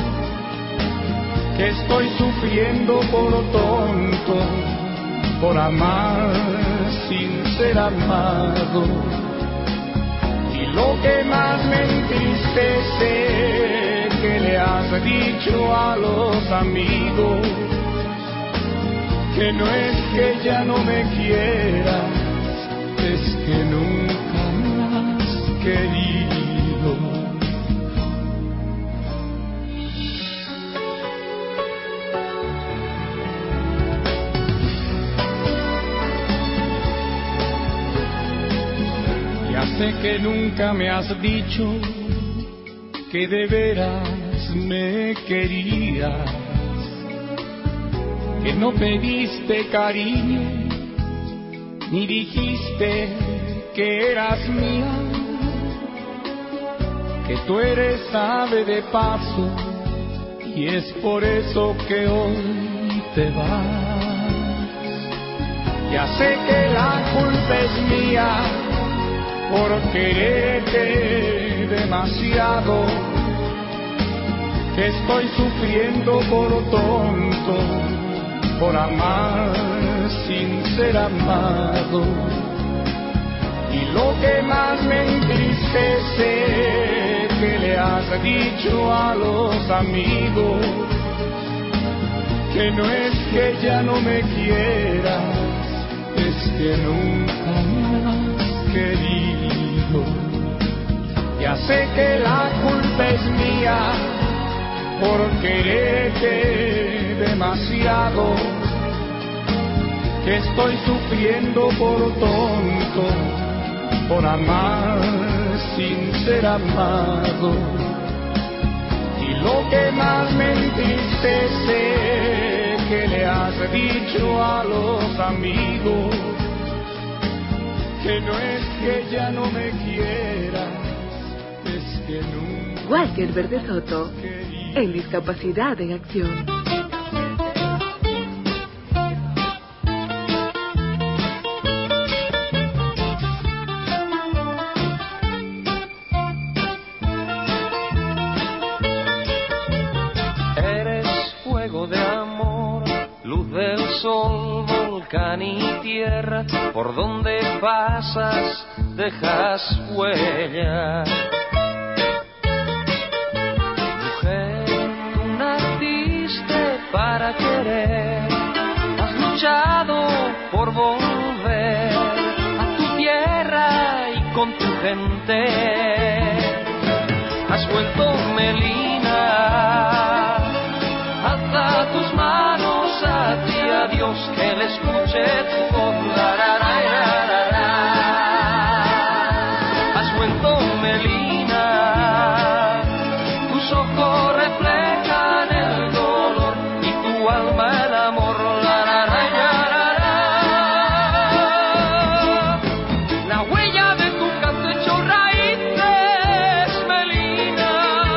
que estoy sufriendo por tonto, por amar sin ser amado. Y lo que más me entristece, que le has dicho a los amigos, que no es que ya no me quieras, es que nunca me has querido. Ya sé que nunca me has dicho que de veras me querías, que no pediste cariño, ni dijiste que eras mía, que tú eres ave de paso, y es por eso que hoy te vas. Ya sé que la culpa es mía por quererte demasiado, que estoy sufriendo por tonto, por amar sin ser amado. Y lo que más me entristece, que le has dicho a los amigos, que no es que ya no me quieras, es que nunca me has querido. Ya sé que la culpa es mía por quererte demasiado, que estoy sufriendo por tonto, por amar sin ser amado. Y lo que más me entristece, que le has dicho a los amigos, que no es que ya no me quieras, es que nunca. Walker Verde Soto, en Discapacidad en Acción. Y tierra, por donde pasas dejas huella. Mujer, tú naciste para querer, has luchado por volver a tu tierra y con tu gente. Has vuelto Melina, alza tus manos a ti, a Dios, que le escuche tu voz. La, la, la, la, la, la. Has vuelto Melina, tus ojos reflejan el dolor y tu alma el amor. La, la, la, la, la, la. La huella de tu canto echó raíces, Melina,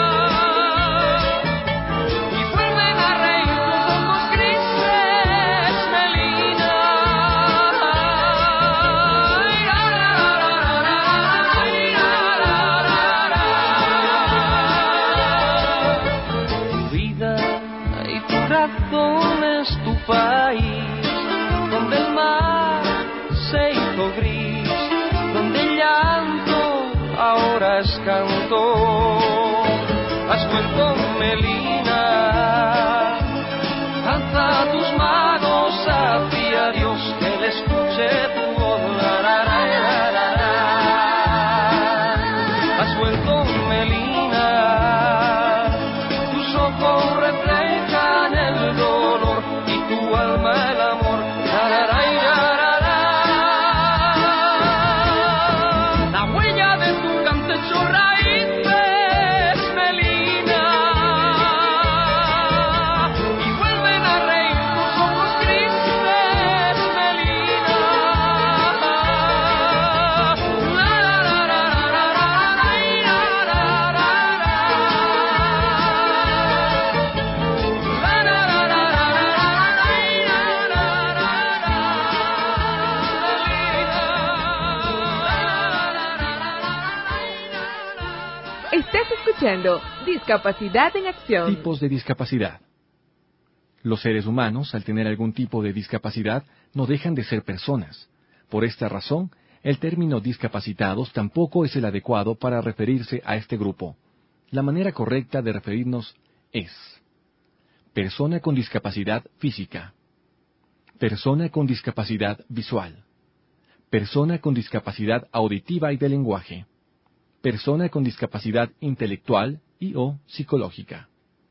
y vuelven a reír tus ojos grises, Melina. Tu vida y tu razón es tu país, donde el mar se hizo gris, donde el llanto ahora es canto. Has vuelto Melina, alza tus manos hacia Dios, que le escuche tu voz. La, la, la, la, la. Has vuelto Melina, tus ojos reflejan el dolor y tu alma el amor. La, la, la, la, la, la. La huella de tu canto echó raíces, Melina, y vuelven a reír tus ojos grises, Melina. La, la, la, la, la, la, la, la, la, Estás escuchando Discapacidad en Acción. Tipos de discapacidad. Los seres humanos, al tener algún tipo de discapacidad, no dejan de ser personas. Por esta razón, el término discapacitados tampoco es el adecuado para referirse a este grupo. La manera correcta de referirnos es: persona con discapacidad física, persona con discapacidad visual, persona con discapacidad auditiva y de lenguaje, persona con discapacidad intelectual y o psicológica.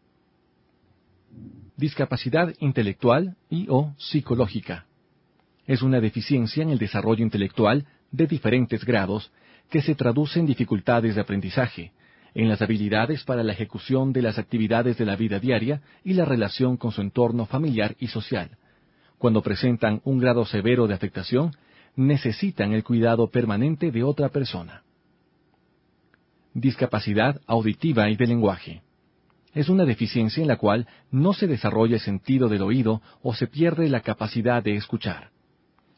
Discapacidad intelectual y o psicológica es una deficiencia en el desarrollo intelectual de diferentes grados que se traduce en dificultades de aprendizaje, en las habilidades para la ejecución de las actividades de la vida diaria y la relación con su entorno familiar y social. Cuando presentan un grado severo de afectación, necesitan el cuidado permanente de otra persona. Discapacidad auditiva y de lenguaje. Es una deficiencia en la cual no se desarrolla el sentido del oído o se pierde la capacidad de escuchar.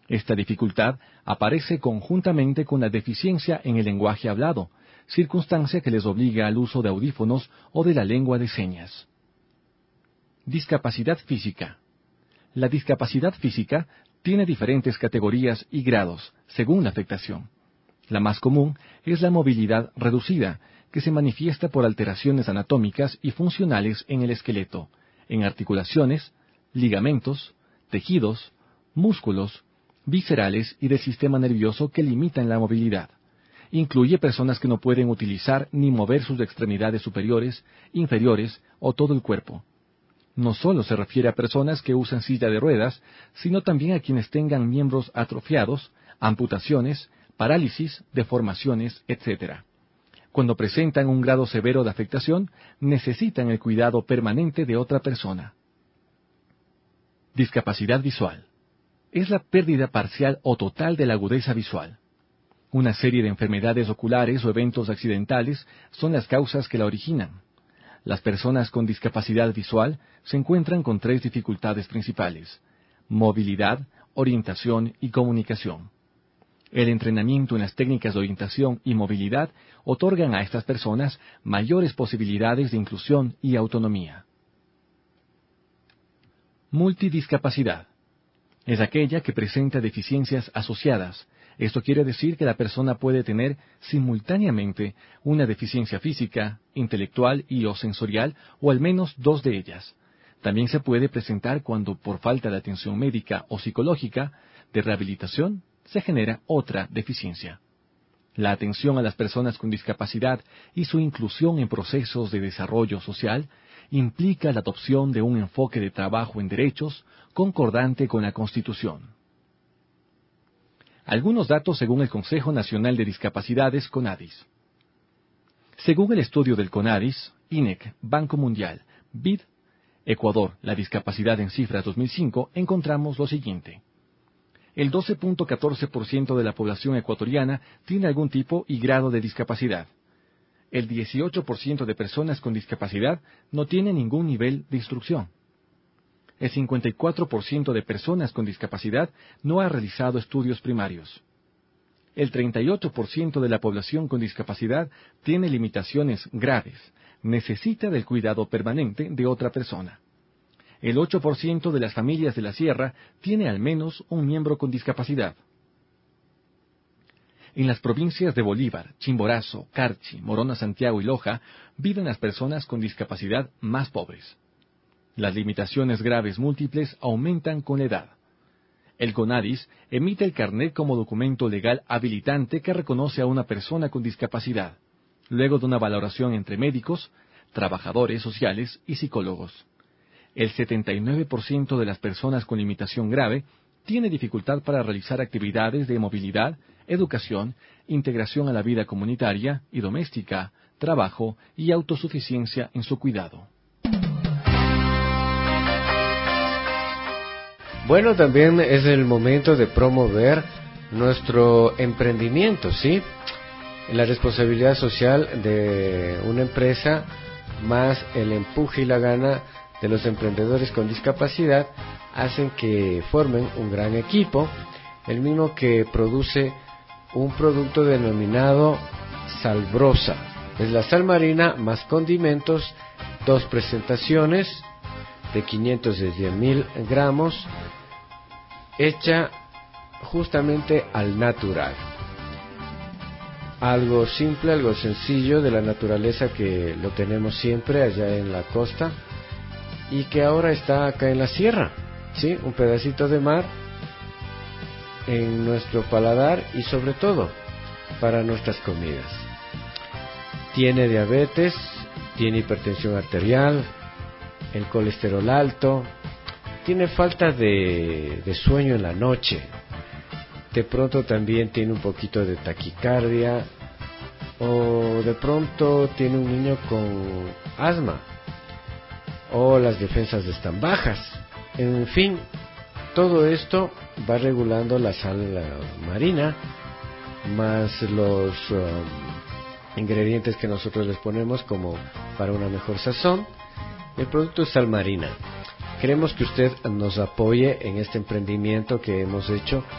Esta dificultad aparece conjuntamente con la deficiencia en el lenguaje hablado, circunstancia que les obliga al uso de audífonos o de la lengua de señas. Discapacidad física. La discapacidad física tiene diferentes categorías y grados, según la afectación. La más común es la movilidad reducida, que se manifiesta por alteraciones anatómicas y funcionales en el esqueleto, en articulaciones, ligamentos, tejidos, músculos, viscerales y del sistema nervioso que limitan la movilidad. Incluye personas que no pueden utilizar ni mover sus extremidades superiores, inferiores o todo el cuerpo. No solo se refiere a personas que usan silla de ruedas, sino también a quienes tengan miembros atrofiados, amputaciones, parálisis, deformaciones, etcétera. Cuando presentan un grado severo de afectación, necesitan el cuidado permanente de otra persona. Discapacidad visual. Es la pérdida parcial o total de la agudeza visual. Una serie de enfermedades oculares o eventos accidentales son las causas que la originan. Las personas con discapacidad visual se encuentran con tres dificultades principales: movilidad, orientación y comunicación. El entrenamiento en las técnicas de orientación y movilidad otorgan a estas personas mayores posibilidades de inclusión y autonomía. Multidiscapacidad. Es aquella que presenta deficiencias asociadas. Esto quiere decir que la persona puede tener simultáneamente una deficiencia física, intelectual y o sensorial, o al menos dos de ellas. También se puede presentar cuando, por falta de atención médica o psicológica, de rehabilitación, se genera otra deficiencia. La atención a las personas con discapacidad y su inclusión en procesos de desarrollo social implica la adopción de un enfoque de trabajo en derechos concordante con la Constitución. Algunos datos según el Consejo Nacional de Discapacidades, CONADIS. Según el estudio del CONADIS, I N E C, Banco Mundial, B I D, Ecuador, la discapacidad en cifras dos mil cinco, encontramos lo siguiente. El doce punto catorce por ciento de la población ecuatoriana tiene algún tipo y grado de discapacidad. El dieciocho por ciento de personas con discapacidad no tiene ningún nivel de instrucción. El cincuenta y cuatro por ciento de personas con discapacidad no ha realizado estudios primarios. El treinta y ocho por ciento de la población con discapacidad tiene limitaciones graves, necesita del cuidado permanente de otra persona. El ocho por ciento de las familias de la sierra tiene al menos un miembro con discapacidad. En las provincias de Bolívar, Chimborazo, Carchi, Morona Santiago y Loja viven las personas con discapacidad más pobres. Las limitaciones graves múltiples aumentan con la edad. El CONADIS emite el carnet como documento legal habilitante que reconoce a una persona con discapacidad, luego de una valoración entre médicos, trabajadores sociales y psicólogos. El setenta y nueve por ciento de las personas con limitación grave tiene dificultad para realizar actividades de movilidad, educación, integración a la vida comunitaria y doméstica, trabajo y autosuficiencia en su cuidado. Bueno, también es el momento de promover nuestro emprendimiento, ¿sí? La responsabilidad social de una empresa, más el empuje y la gana de los emprendedores con discapacidad, hacen que formen un gran equipo, el mismo que produce un producto denominado Salbrosa. Es la sal marina más condimentos, dos presentaciones de quinientos diez mil gramos, hecha justamente al natural. Algo simple, algo sencillo, de la naturaleza que lo tenemos siempre allá en la costa y que ahora está acá en la sierra, ¿sí? Un pedacito de mar en nuestro paladar y sobre todo para nuestras comidas. Tiene diabetes, tiene hipertensión arterial, el colesterol alto, tiene falta de, de sueño en la noche, de pronto también tiene un poquito de taquicardia, o de pronto tiene un niño con asma, o las defensas están bajas. En fin, todo esto va regulando la sal marina, más los um, ingredientes que nosotros les ponemos como para una mejor sazón. El producto es sal marina. Queremos que usted nos apoye en este emprendimiento que hemos hecho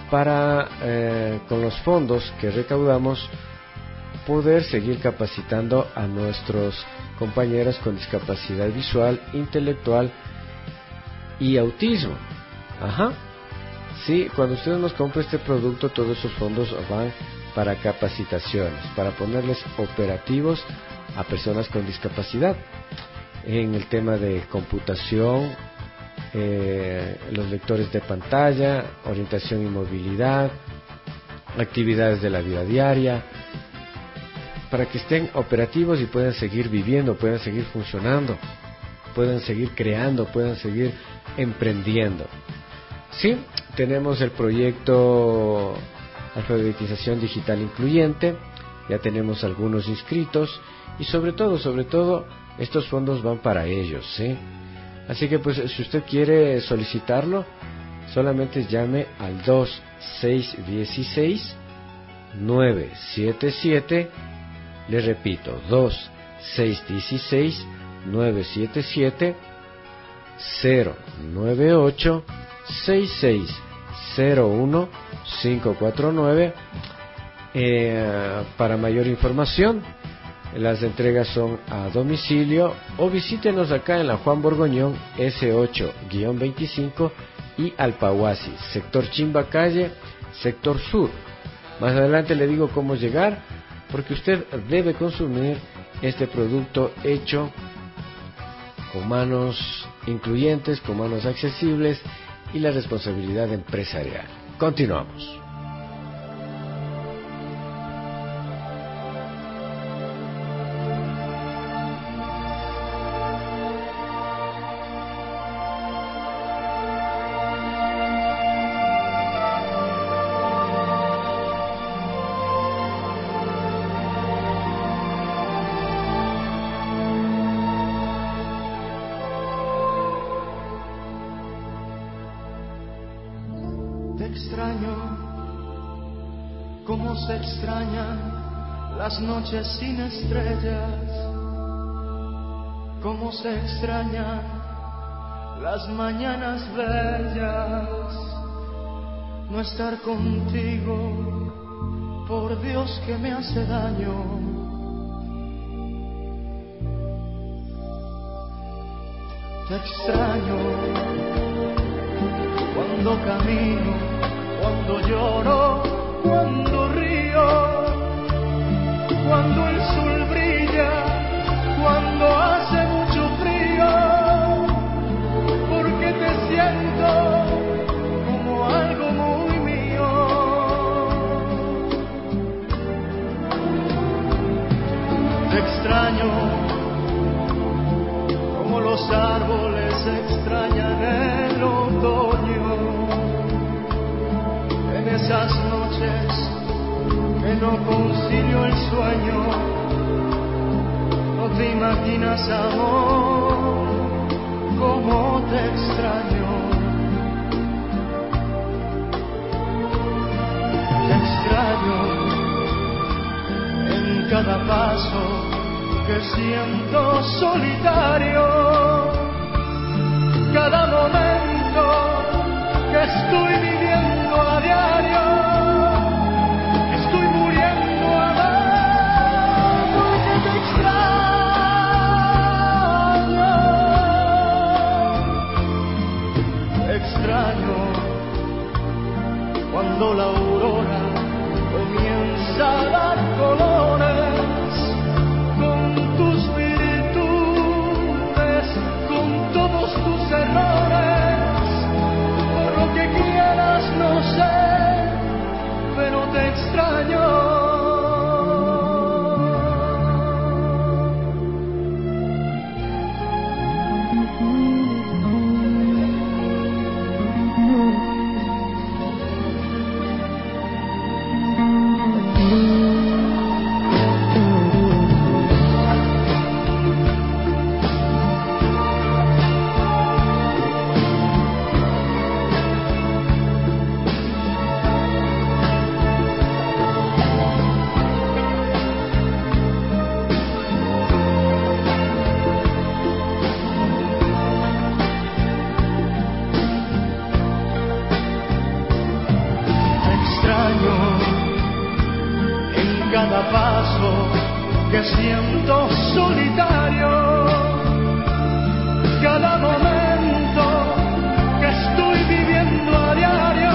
para, eh, con los fondos que recaudamos, poder seguir capacitando a nuestros compañeros con discapacidad visual, intelectual y autismo. Ajá. Sí, cuando usted nos compra este producto, todos esos fondos van para capacitaciones, para ponerles operativos a personas con discapacidad en el tema de computación, eh, los lectores de pantalla, orientación y movilidad, actividades de la vida diaria, para que estén operativos y puedan seguir viviendo, puedan seguir funcionando, puedan seguir creando, puedan seguir emprendiendo. Sí, tenemos el proyecto Alfabetización Digital Incluyente, ya tenemos algunos inscritos y sobre todo, sobre todo, estos fondos van para ellos, ¿sí? Así que pues si usted quiere solicitarlo, solamente llame al dos seis uno seis nueve siete siete, le repito, dos seis uno seis nueve siete siete cero nueve ocho seis seis cero uno cinco cuatro nueve. Eh, para mayor información, las entregas son a domicilio o visítenos acá en la Juan Borgoñón ese ocho veinticinco y Alpahuasi, sector Chimbacalle, sector sur. Más adelante le digo cómo llegar, porque usted debe consumir este producto hecho con manos incluyentes, con manos accesibles y la responsabilidad empresarial. Continuamos. Se extrañan las noches sin estrellas, cómo se extrañan las mañanas bellas, no estar contigo, por Dios que me hace daño. Te extraño cuando camino, cuando lloro, cuando río, cuando el sol brilla, cuando hace mucho frío, porque te siento como algo muy mío. Te extraño como los árboles extrañan el otoño, en esas noches que no concilio el sueño. No te imaginas, amor, cómo te extraño. Te extraño en cada paso que siento solitario, cada momento que estoy viviendo a diario. Estoy muriendo, amor, porque te extraño. Te extraño cuando la aurora comienza a dar colores, con tus virtudes, con todos tus errores, por lo que quieras, no sé, pero te extraño. siento solitario. Cada momento que estoy viviendo a diario,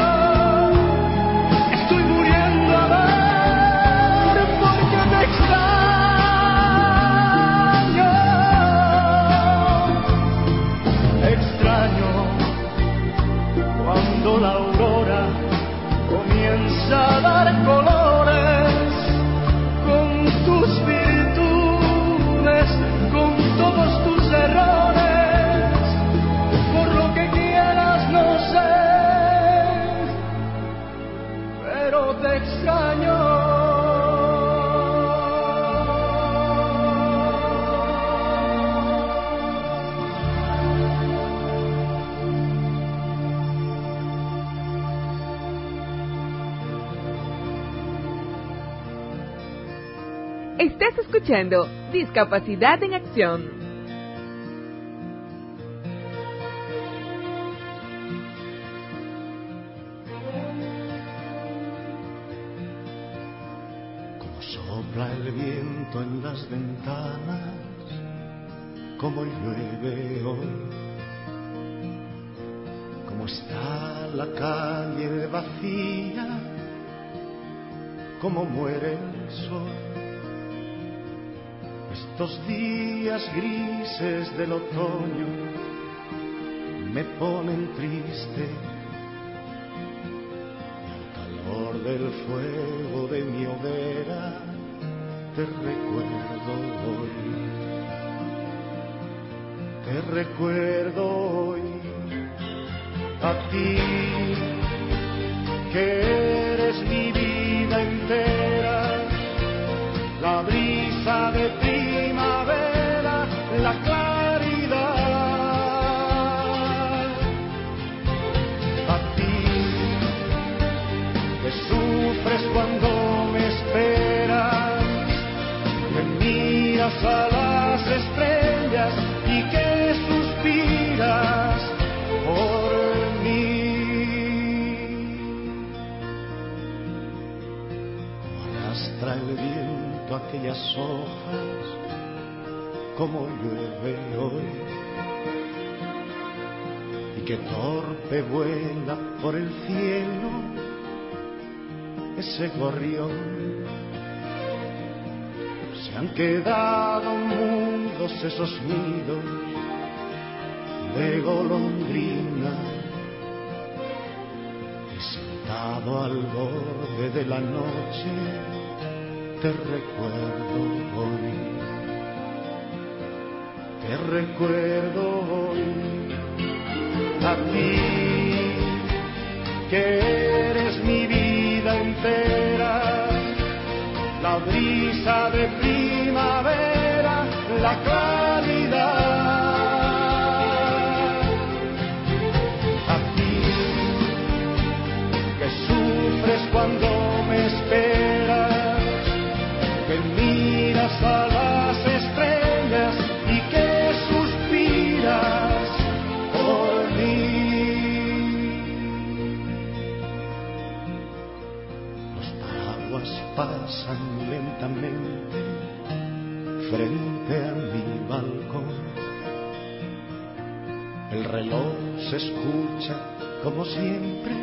estoy muriendo a ver porque te extraño. Extraño cuando la aurora comienza a dar colores con tus virtudes, con todos tus errores, por lo que quieras no sé, pero te extraño. Estás escuchando Discapacidad en Acción. Como sopla el viento en las ventanas, como llueve hoy, como está la calle vacía, como muere el sol. Estos días grises del otoño me ponen triste, y al calor del fuego de mi hoguera te recuerdo hoy, te recuerdo hoy, a ti que eres mi vida entera, la brisa de primavera, la claridad. A ti que sufres cuando me esperas, que miras a las estrellas y que suspiras por mí. Como arrastra el viento aquellas hojas, como llueve hoy, y que torpe vuela por el cielo ese gorrión. Se han quedado mudos esos nidos de golondrina, y sentado al borde de la noche te recuerdo hoy, te recuerdo hoy, a ti que eres mi vida entera, la brisa de primavera, la claridad. A ti que sufres cuando me esperas, que miras a las estrellas y que suspiras por mí. Los paraguas pasan lentamente frente a mi balcón, el reloj se escucha como siempre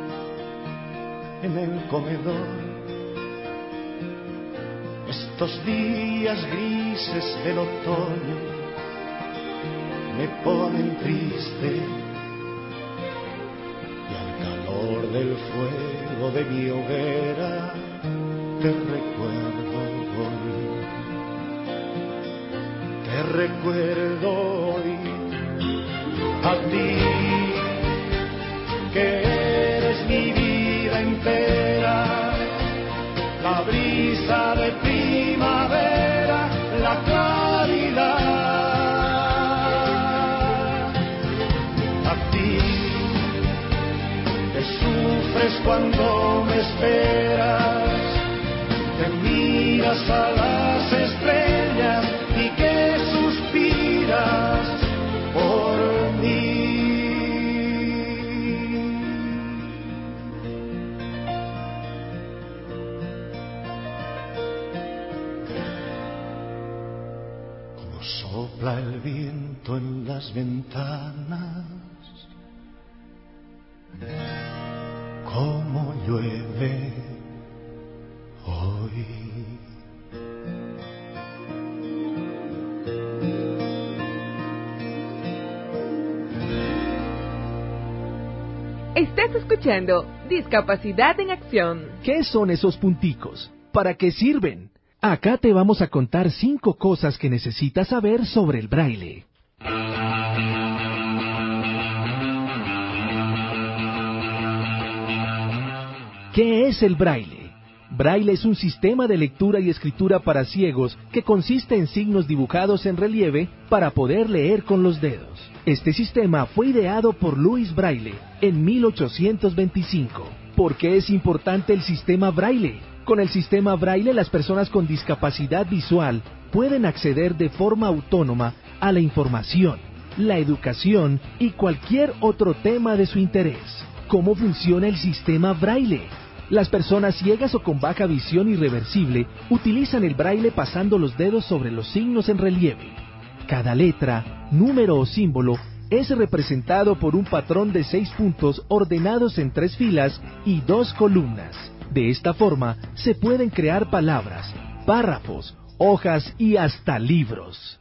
en el comedor. Estos días grises del otoño me ponen triste, y al calor del fuego de mi hoguera te recuerdo hoy, te recuerdo hoy, a ti que eres mi vida entera, la brisa de primavera, la claridad. A ti que sufres cuando me esperas, que miras a las estrellas y que suspiras por mí. Sopla el viento en las ventanas, como llueve hoy. Estás escuchando Discapacidad en Acción. ¿Qué son esos punticos? ¿Para qué sirven? Acá te vamos a contar cinco cosas que necesitas saber sobre el braille. ¿Qué es el braille? Braille es un sistema de lectura y escritura para ciegos que consiste en signos dibujados en relieve para poder leer con los dedos. Este sistema fue ideado por Louis Braille en mil ochocientos veinticinco. ¿Por qué es importante el sistema braille? Con el sistema braille, las personas con discapacidad visual pueden acceder de forma autónoma a la información, la educación y cualquier otro tema de su interés. ¿Cómo funciona el sistema braille? Las personas ciegas o con baja visión irreversible utilizan el braille pasando los dedos sobre los signos en relieve. Cada letra, número o símbolo es representado por un patrón de seis puntos ordenados en tres filas y dos columnas. De esta forma, se pueden crear palabras, párrafos, hojas y hasta libros.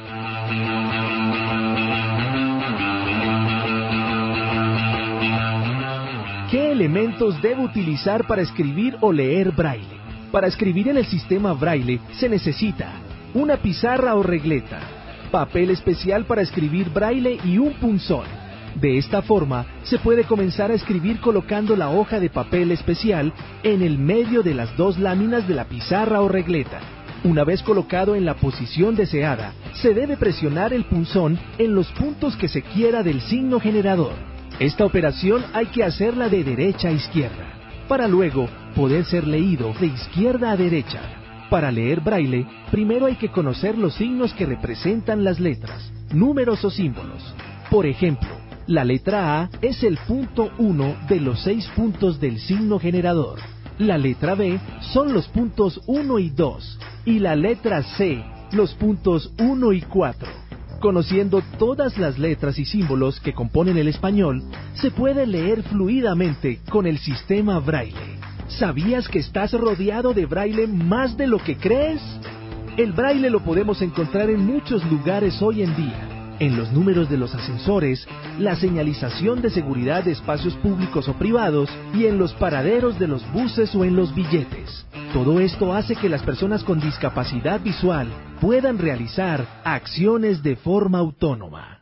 ¿Qué elementos debe utilizar para escribir o leer braille? Para escribir en el sistema braille se necesita una pizarra o regleta, papel especial para escribir braille y un punzón. De esta forma, se puede comenzar a escribir colocando la hoja de papel especial en el medio de las dos láminas de la pizarra o regleta. Una vez colocado en la posición deseada, se debe presionar el punzón en los puntos que se quiera del signo generador. Esta operación hay que hacerla de derecha a izquierda, para luego poder ser leído de izquierda a derecha. Para leer braille, primero hay que conocer los signos que representan las letras, números o símbolos. Por ejemplo, la letra A es el punto uno de los seis puntos del signo generador. La letra B son los puntos uno y dos, y la letra C, los puntos uno y cuatro. Conociendo todas las letras y símbolos que componen el español, se puede leer fluidamente con el sistema braille. ¿Sabías que estás rodeado de braille más de lo que crees? El braille lo podemos encontrar en muchos lugares hoy en día. En los números de los ascensores, la señalización de seguridad de espacios públicos o privados y en los paraderos de los buses o en los billetes. Todo esto hace que las personas con discapacidad visual puedan realizar acciones de forma autónoma.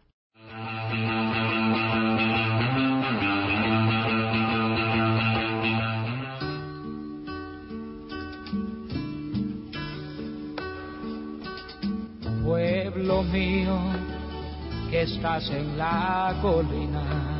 Pueblo mío, que estás en la colina,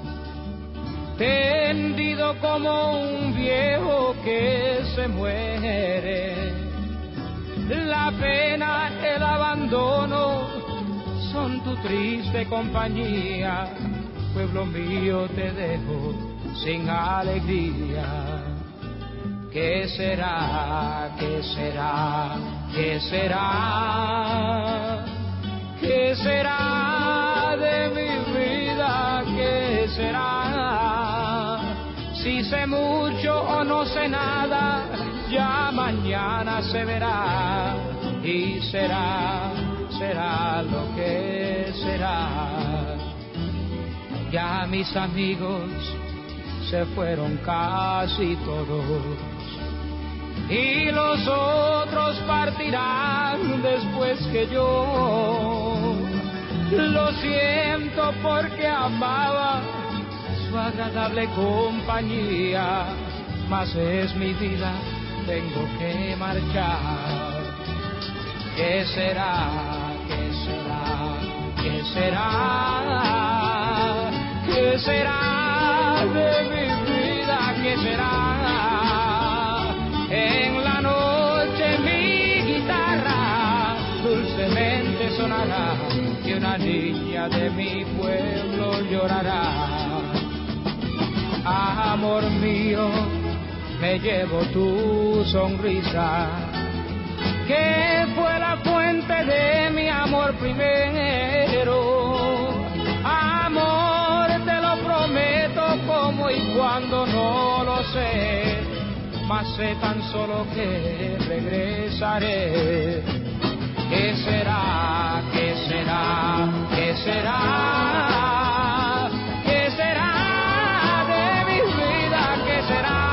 tendido como un viejo que se muere. La pena, el abandono son tu triste compañía. Pueblo mío, te dejo sin alegría. ¿Qué será? ¿Qué será? ¿Qué será? ¿Qué será de mi vida? ¿Qué será? Si sé mucho o no sé nada, ya mañana se verá. Y será, será lo que será. Ya mis amigos se fueron casi todos, y los otros partirán después que yo. Lo siento porque amaba su agradable compañía, mas es mi vida, tengo que marchar. ¿Qué será? ¿Qué será? ¿Qué será? ¿Qué será de mi vida? ¿Qué será? En la noche mi guitarra dulcemente sonará y una niña de mi pueblo llorará. Amor mío, me llevo tu sonrisa que fue la fuente de mi amor primero. Amor, te lo prometo, como y cuando no lo sé, mas sé tan solo que regresaré. ¿Qué será? ¿Qué será? ¿Qué será? ¿Qué será de mi vida? ¿Qué será?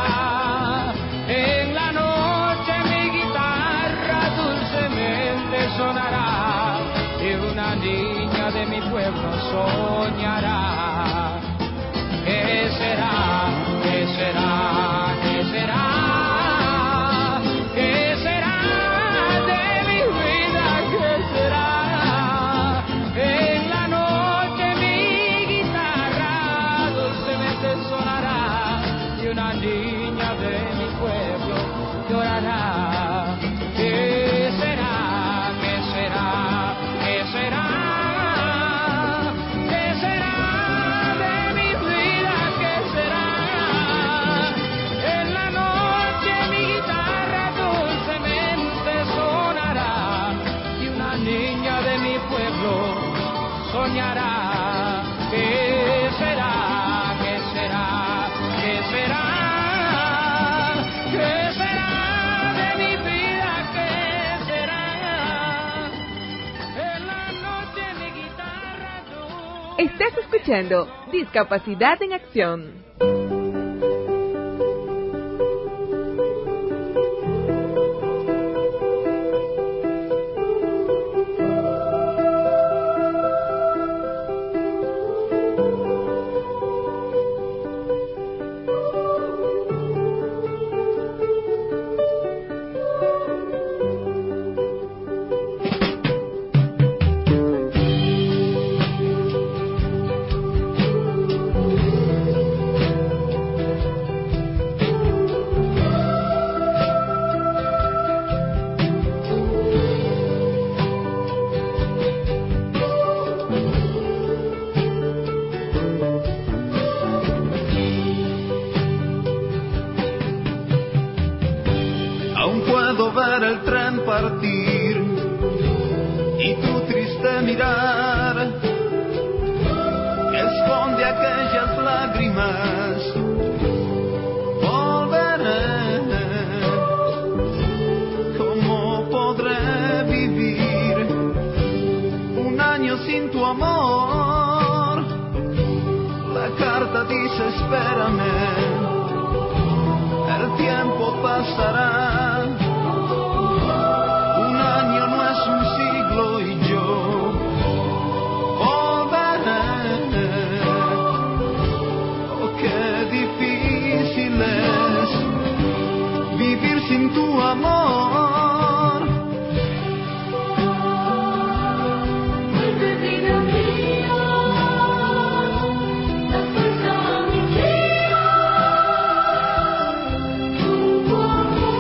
En la noche mi guitarra dulcemente sonará y una niña de mi pueblo soñará. ¿Qué será? ¿Qué será? ¿Qué será? Soñará, ¿qué será? ¿Qué será? ¿Qué será? ¿Qué será de mi vida? ¿Qué será? En la noche mi guitarra dulce. Estás escuchando Discapacidad en Acción. El tren partir y tu triste mirar que esconde aquellas lágrimas. Volveré, ¿cómo podré vivir un año sin tu amor? La carta dice espérame, el tiempo pasará. Un siglo y yo volveré. Oh, qué difícil es vivir sin tu amor. Vuelve, vida mía, la fuerza a mi vida, tu amor.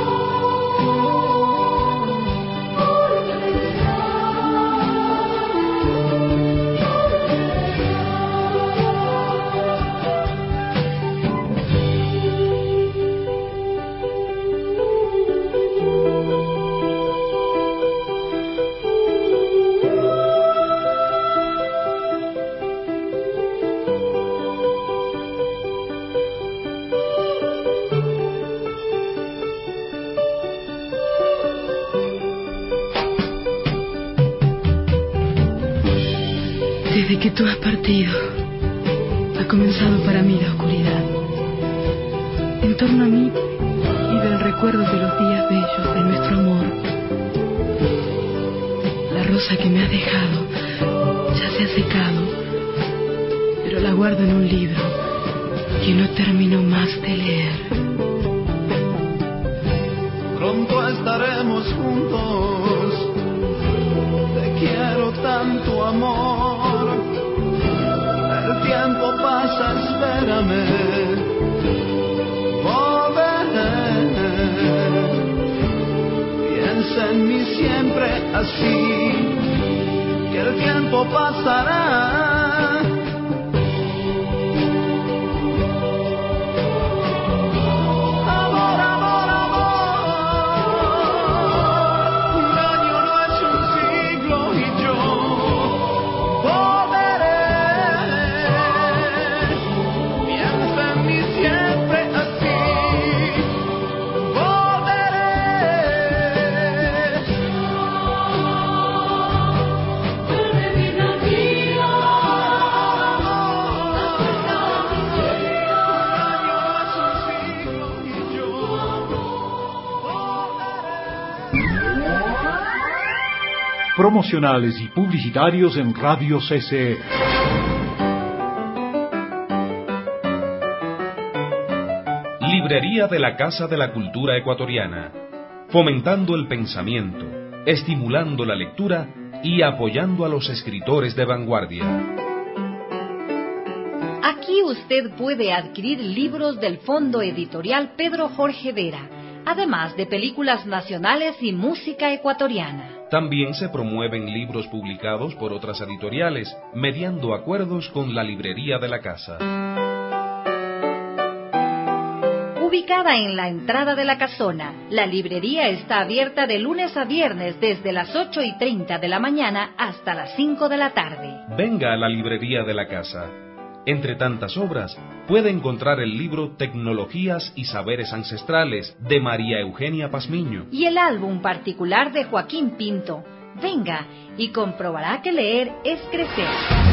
Desde que tú has partido, ha comenzado para mí la oscuridad. En torno a mí vive el recuerdo de los días bellos de nuestro amor. La rosa que me has dejado ya se ha secado, pero la guardo en un libro que no termino más de leer. Pronto estaremos juntos, te quiero tanto amor. El tiempo pasa, espérame, volveré. Piensa en mí siempre así, que el tiempo pasará. Amor, amor, amor, promocionales y publicitarios en Radio C C E. Librería de la Casa de la Cultura Ecuatoriana, fomentando el pensamiento, estimulando la lectura y apoyando a los escritores de vanguardia. Aquí usted puede adquirir libros del Fondo Editorial Pedro Jorge Vera, además de películas nacionales y música ecuatoriana. También se promueven libros publicados por otras editoriales, mediando acuerdos con la Librería de la Casa. Ubicada en la entrada de la casona, la librería está abierta de lunes a viernes desde las ocho y treinta de la mañana hasta las cinco de la tarde. Venga a la Librería de la Casa. Entre tantas obras, puede encontrar el libro Tecnologías y Saberes Ancestrales, de María Eugenia Pazmiño. Y el álbum particular de Joaquín Pinto. Venga y comprobará que leer es crecer.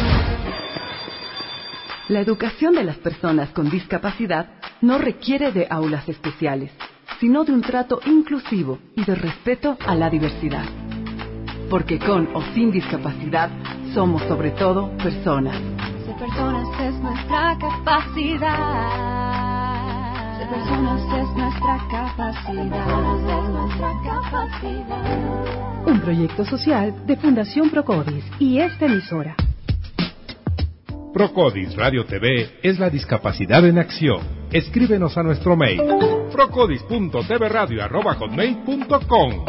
La educación de las personas con discapacidad no requiere de aulas especiales, sino de un trato inclusivo y de respeto a la diversidad. Porque con o sin discapacidad, somos sobre todo personas. Ser personas es nuestra capacidad. Ser personas es nuestra capacidad. Es nuestra capacidad. Un proyecto social de Fundación Procodis y esta emisora. Procodis Radio T V es la discapacidad en acción. Escríbenos a nuestro mail procodis punto t v radio arroba hotmail punto com.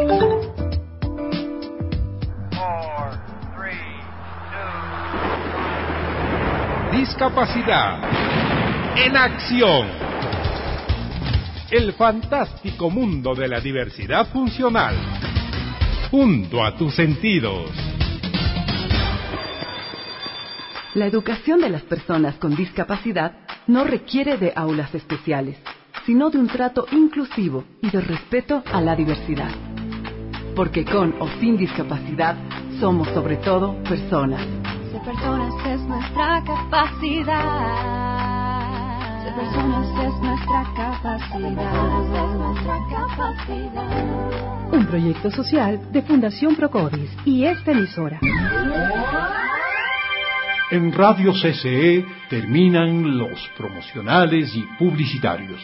Discapacidad en acción. El fantástico mundo de la diversidad funcional. Junto a tus sentidos. La educación de las personas con discapacidad no requiere de aulas especiales, sino de un trato inclusivo y de respeto a la diversidad. Porque con o sin discapacidad, somos sobre todo personas. Ser personas es nuestra capacidad. Ser personas es nuestra capacidad. Es nuestra capacidad. Un proyecto social de Fundación Procodis y esta emisora. En Radio C C E terminan los promocionales y publicitarios.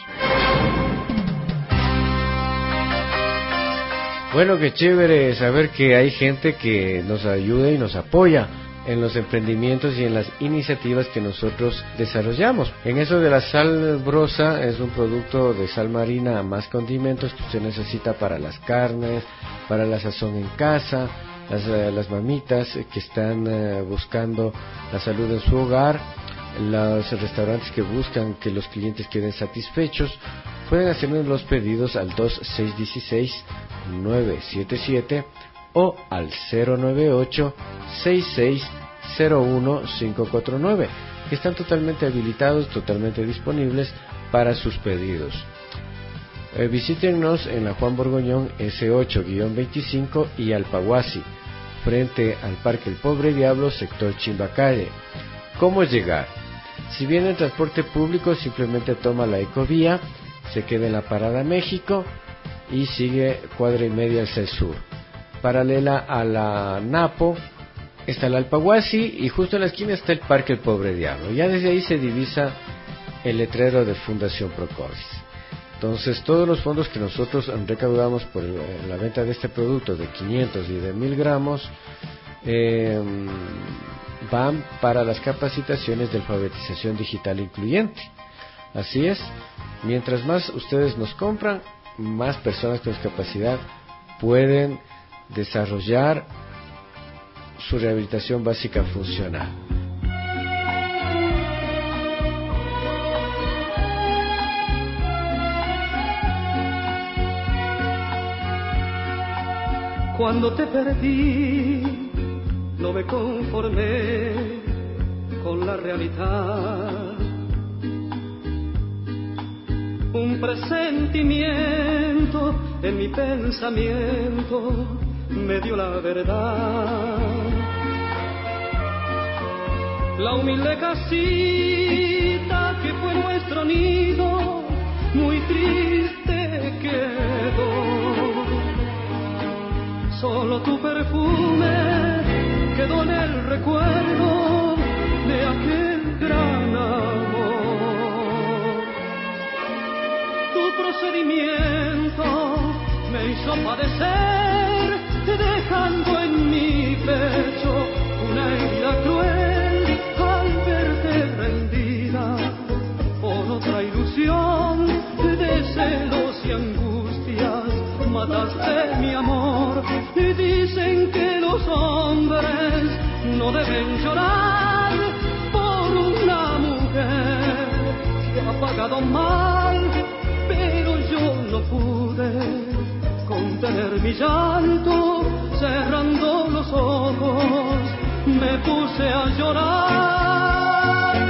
Bueno, qué chévere saber que hay gente que nos ayuda y nos apoya en los emprendimientos y en las iniciativas que nosotros desarrollamos. En eso de la sal brosa, es un producto de sal marina más condimentos que usted necesita para las carnes, para la sazón en casa. Las, las mamitas que están uh, buscando la salud en su hogar, los restaurantes que buscan que los clientes queden satisfechos, pueden hacernos los pedidos al dos seis uno seis nueve siete siete o al cero nueve ocho seis seis cero uno cinco cuatro nueve, que están totalmente habilitados, totalmente disponibles para sus pedidos. Eh, visítenos en la Juan Borgoñón ese ocho veinticinco y Alpaguasi, frente al Parque El Pobre Diablo, sector Chimbacalle. ¿Cómo llegar? Si viene en transporte público, simplemente toma la Ecovía, se queda en la Parada México y sigue cuadra y media hacia el sur. Paralela a la Napo está el Alpaguasi y justo en la esquina está el Parque El Pobre Diablo. Ya desde ahí se divisa el letrero de Fundación Procodis. Entonces, todos los fondos que nosotros recaudamos por la venta de este producto de quinientos y de mil gramos eh, van para las capacitaciones de alfabetización digital incluyente. Así es, mientras más ustedes nos compran, más personas con discapacidad pueden desarrollar su rehabilitación básica funcional. Cuando te perdí, no me conformé con la realidad. Un presentimiento en mi pensamiento me dio la verdad. La humilde casita que fue nuestro nido, muy triste quedó. Solo tu perfume quedo en el recuerdo de aquel gran amor. Tu procedimiento me hizo padecer, dejando en mi pecho una herida cruel al verte rendida por otra ilusión de celos y angustias. Mataste mi amor y dicen que los hombres no deben llorar por una mujer que ha pagado mal, pero yo no pude contener mi llanto. Cerrando los ojos me puse a llorar.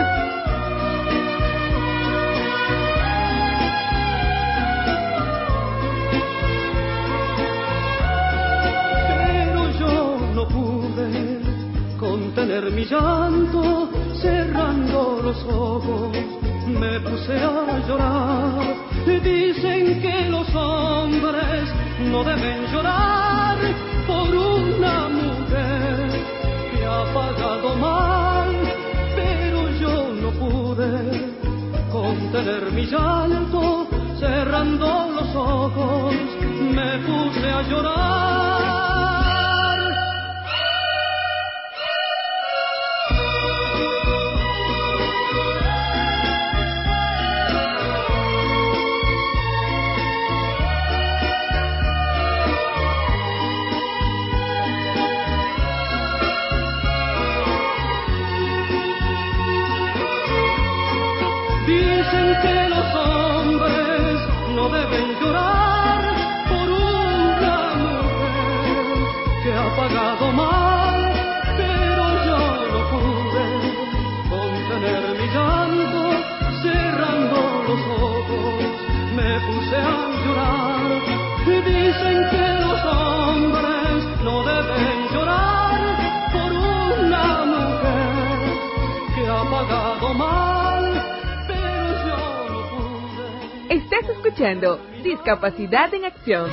Pero yo no pude contener mi llanto. Cerrando los ojos me puse a llorar. Dicen que los hombres no deben llorar por una mujer que ha pagado mal, pero yo no pude contener mi llanto. Cerrando los ojos me puse a llorar. Dicen que los hombres no deben llorar por una mujer que ha pagado mal, pero yo no pude contener mi llanto. Cerrando los ojos me puse a llorar. Dicen que los hombres no deben llorar por una mujer que ha pagado mal. Estás escuchando Discapacidad en Acción.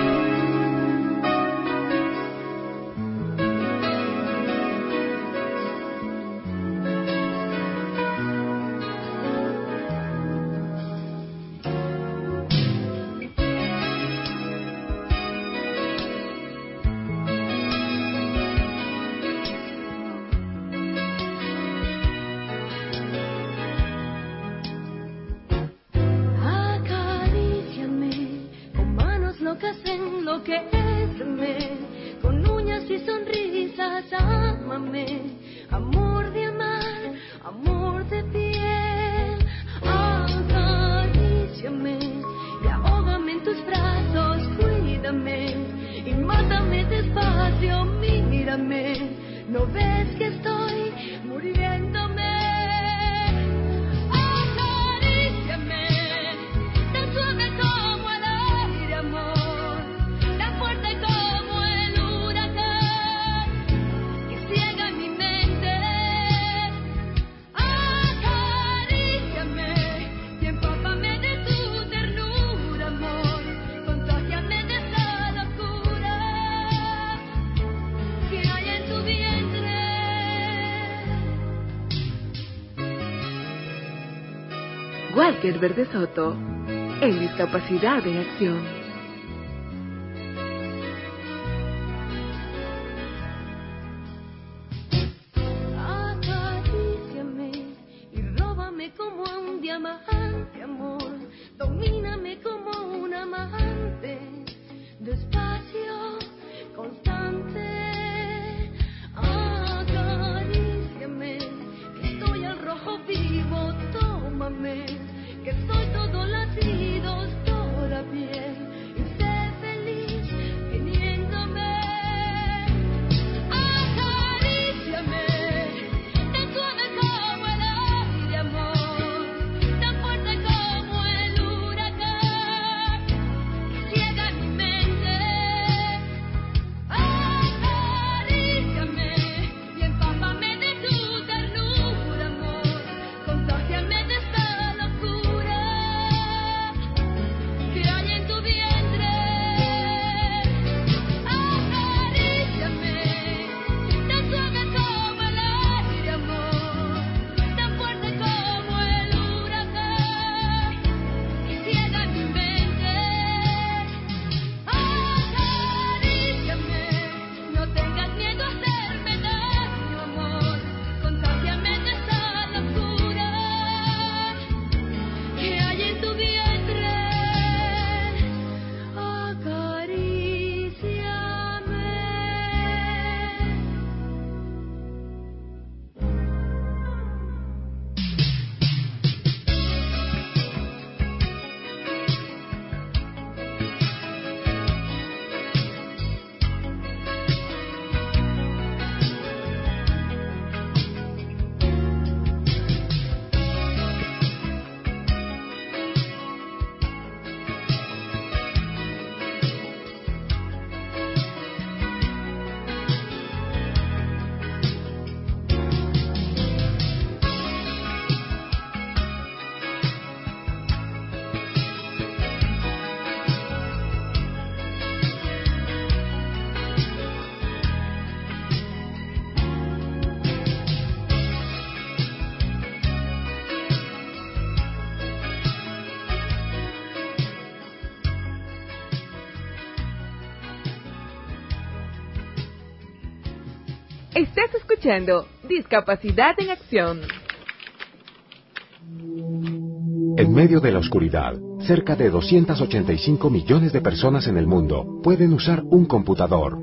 Walker Verde Soto, en Discapacidad en Acción. Acaríciame y róbame como un diamante, amor. Domíname como un amante, despacio, constante. Acaríciame, que estoy al rojo vivo, tómame, que soy todo latidos, toda piel, y sé feliz teniéndome. Acaríciame, tan suave como el aire, amor, tan fuerte como Estás escuchando Discapacidad en Acción. En medio de la oscuridad, cerca de doscientos ochenta y cinco millones de personas en el mundo pueden usar un computador.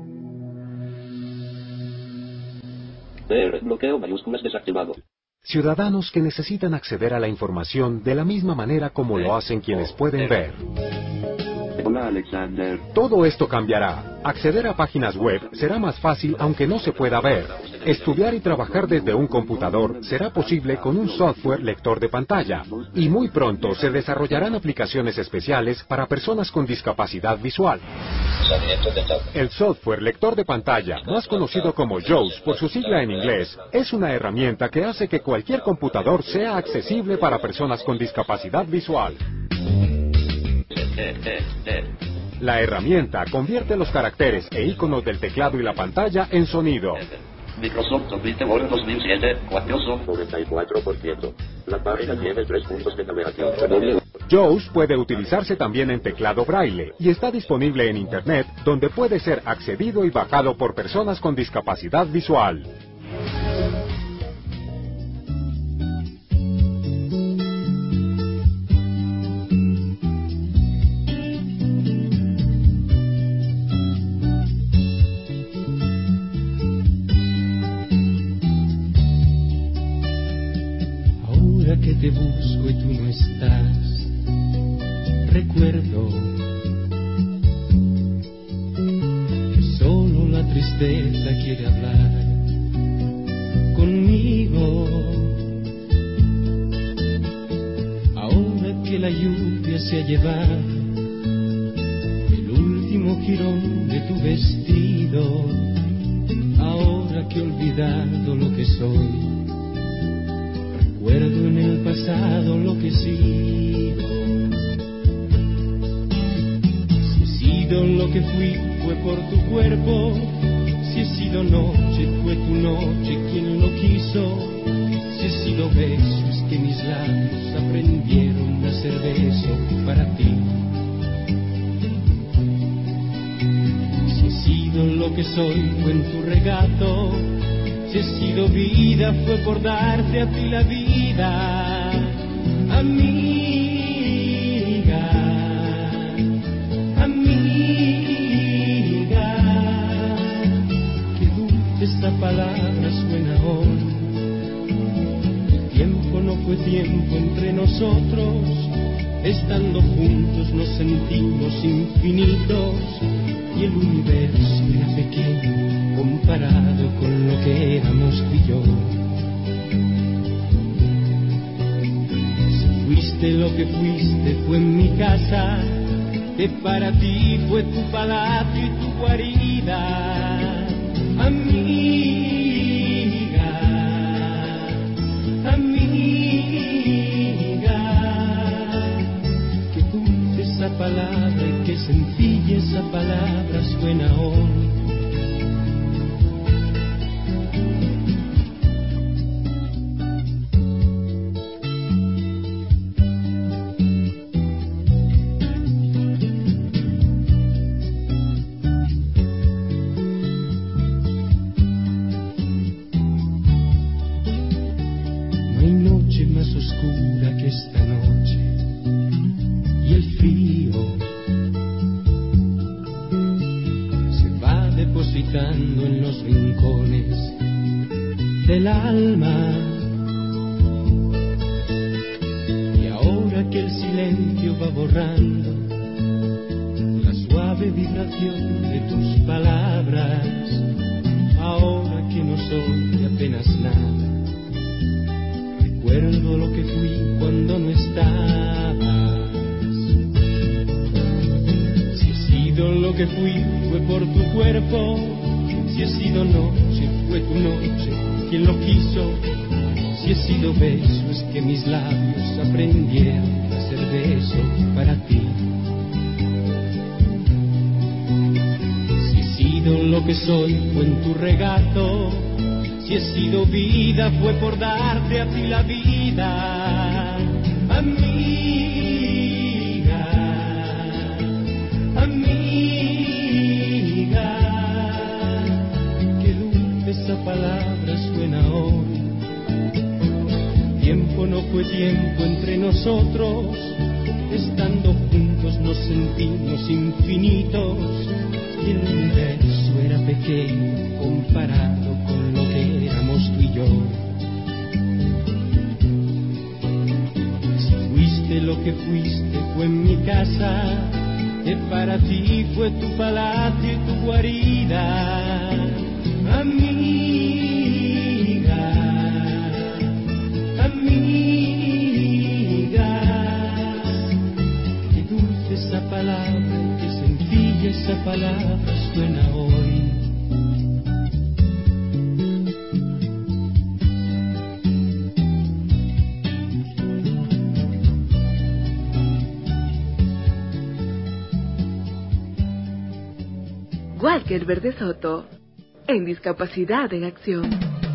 Ver, bloqueo mayúsculas desactivado. Ciudadanos que necesitan acceder a la información de la misma manera como lo hacen quienes pueden ver. Hola, Alexander. Todo esto cambiará. Acceder a páginas web será más fácil aunque no se pueda ver. Estudiar y trabajar desde un computador será posible con un software lector de pantalla. Y muy pronto se desarrollarán aplicaciones especiales para personas con discapacidad visual. El software lector de pantalla, más conocido como JAWS por su sigla en inglés, es una herramienta que hace que cualquier computador sea accesible para personas con discapacidad visual. La herramienta convierte los caracteres e iconos del teclado y la pantalla en sonido. Microsoft Surface Word dos mil siete, cuatro son noventa y cuatro por ciento. La página tiene tres puntos de navegación. JAWS puede utilizarse también en teclado braille y está disponible en Internet, donde puede ser accedido y bajado por personas con discapacidad visual. Que te busco y tú no estás, recuerdo que solo la tristeza quiere hablar conmigo. Ahora que la lluvia se ha llevado el último jirón de tu vestido, ahora que he olvidado lo que soy, recuerdo en el pasado lo que he sido. Si he sido lo que fui, fue por tu cuerpo. Si he sido noche, fue tu noche quien lo quiso. Si he sido beso, es que mis labios aprendieron a ser beso para ti. Si he sido lo que soy, fue en tu regato. Si he sido vida, fue por darte a ti la vida, amiga, amiga. Qué dulce esta palabra suena hoy. El tiempo no fue tiempo entre nosotros, estando juntos nos sentimos infinitos y el universo era pequeño comparado con lo que éramos tú y yo. Si fuiste lo que fuiste fue en mi casa, que para ti fue tu palacio y tu guarida, amiga, amiga. Qué dulce esa palabra y qué sencilla esa palabra suena hoy. En los rincones del alma, y ahora que el silencio va borrando la suave vibración de tus palabras, ahora que no soy apenas nada, recuerdo lo que fui cuando no estabas. Si he sido lo que fui fue por tu cuerpo. Si he sido noche, fue tu noche quien lo quiso. Si he sido beso, es que mis labios aprendieron a ser beso para ti. Si he sido lo que soy, fue en tu regato. Si he sido vida, fue por darte a ti la vida, amiga, amiga. tiempo entre nosotros, estando juntos nos sentimos infinitos, y el universo era pequeño comparado con lo que éramos tú y yo. Si fuiste lo que fuiste fue en mi casa, que para ti fue tu palacio y tu guarida, amiga, amiga. Qué dulce esa palabra, qué sencilla esa palabra suena hoy. Walker Verde Soto, en Discapacidad en Acción.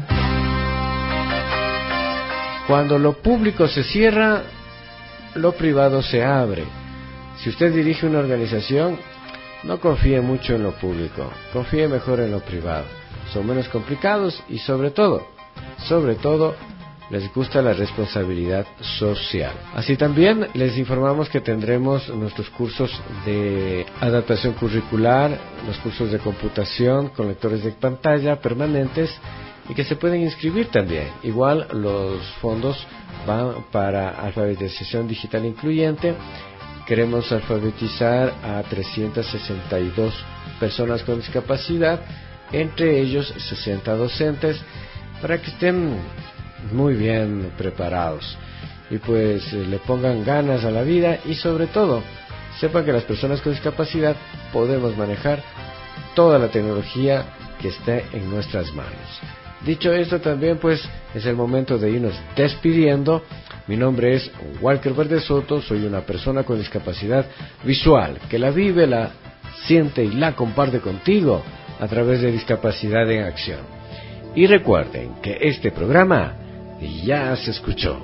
Cuando lo público se cierra, lo privado se abre. Si usted dirige una organización, no confíe mucho en lo público, confíe mejor en lo privado. Son menos complicados y sobre todo, sobre todo, les gusta la responsabilidad social. Así también les informamos que tendremos nuestros cursos de adaptación curricular, los cursos de computación con lectores de pantalla permanentes y que se pueden inscribir también. Igual los fondos van para alfabetización digital incluyente. Queremos alfabetizar a trescientas sesenta y dos personas con discapacidad, entre ellos sesenta docentes, para que estén muy bien preparados y pues eh, le pongan ganas a la vida y sobre todo sepan que las personas con discapacidad podemos manejar toda la tecnología que esté en nuestras manos. Dicho esto, también pues es el momento de irnos despidiendo. Mi nombre es Walker Verde Soto, soy una persona con discapacidad visual que la vive, la siente y la comparte contigo a través de Discapacidad en Acción. Y recuerden que este programa ya se escuchó.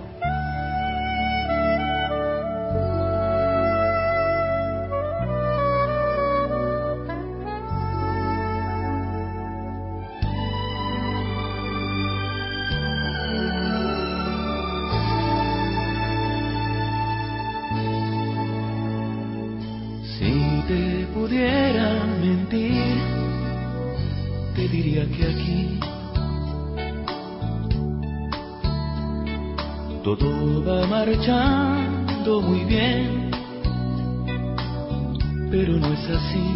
Si te pudiera mentir, te diría que aquí todo va marchando muy bien, pero no es así.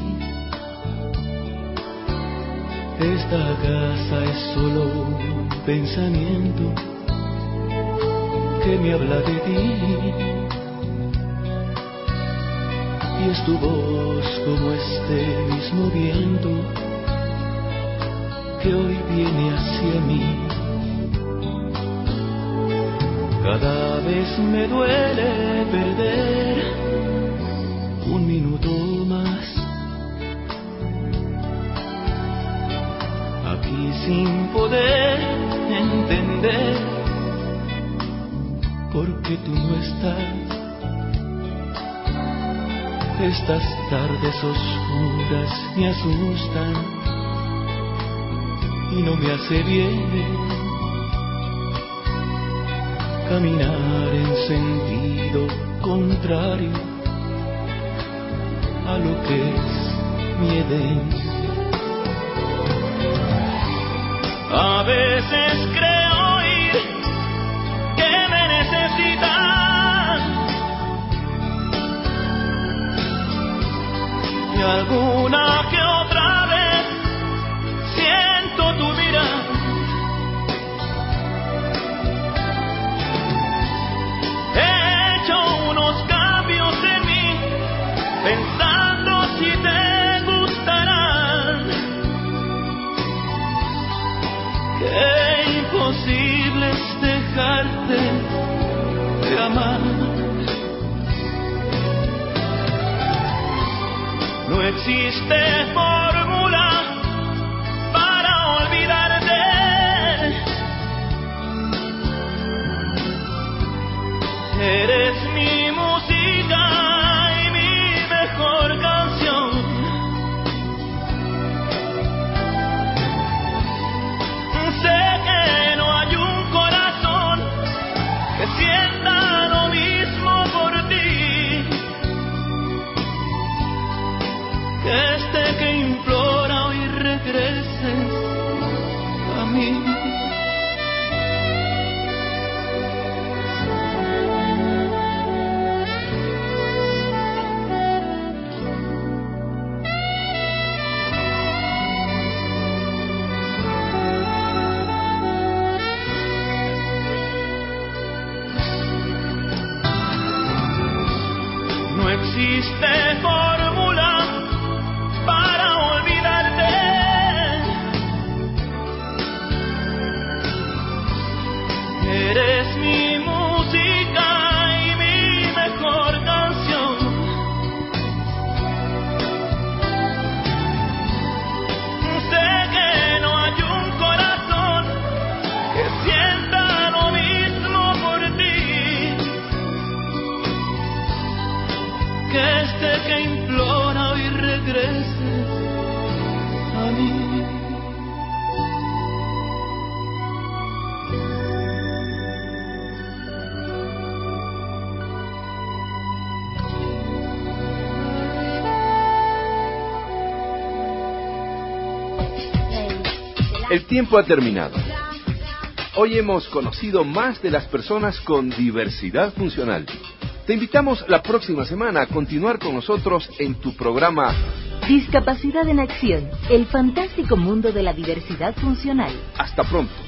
Esta casa es solo un pensamiento que me habla de ti, y es tu voz como este mismo viento que hoy viene hacia mí. Cada vez me duele perder un minuto más aquí sin poder entender por qué tú no estás. Estas tardes oscuras me asustan y no me hace bien caminar en sentido contrario a lo que es mi Edén. A veces creo oír que me necesitan y alguna que otra vez siento tu mirada. Pensando si te gustarán, qué imposible es dejarte de amar. No existe fórmula para olvidarte. Eres mi música, canción. Sé que no hay un corazón que sienta existe fórmula para olvidarte. Eres mi música y mi mejor canción. Sé que no hay un corazón que sienta lo mismo por ti, que este que implora hoy regrese a mí. El tiempo ha terminado. Hoy hemos conocido más de las personas con diversidad funcional. Te invitamos la próxima semana a continuar con nosotros en tu programa Discapacidad en Acción, el fantástico mundo de la diversidad funcional. Hasta pronto.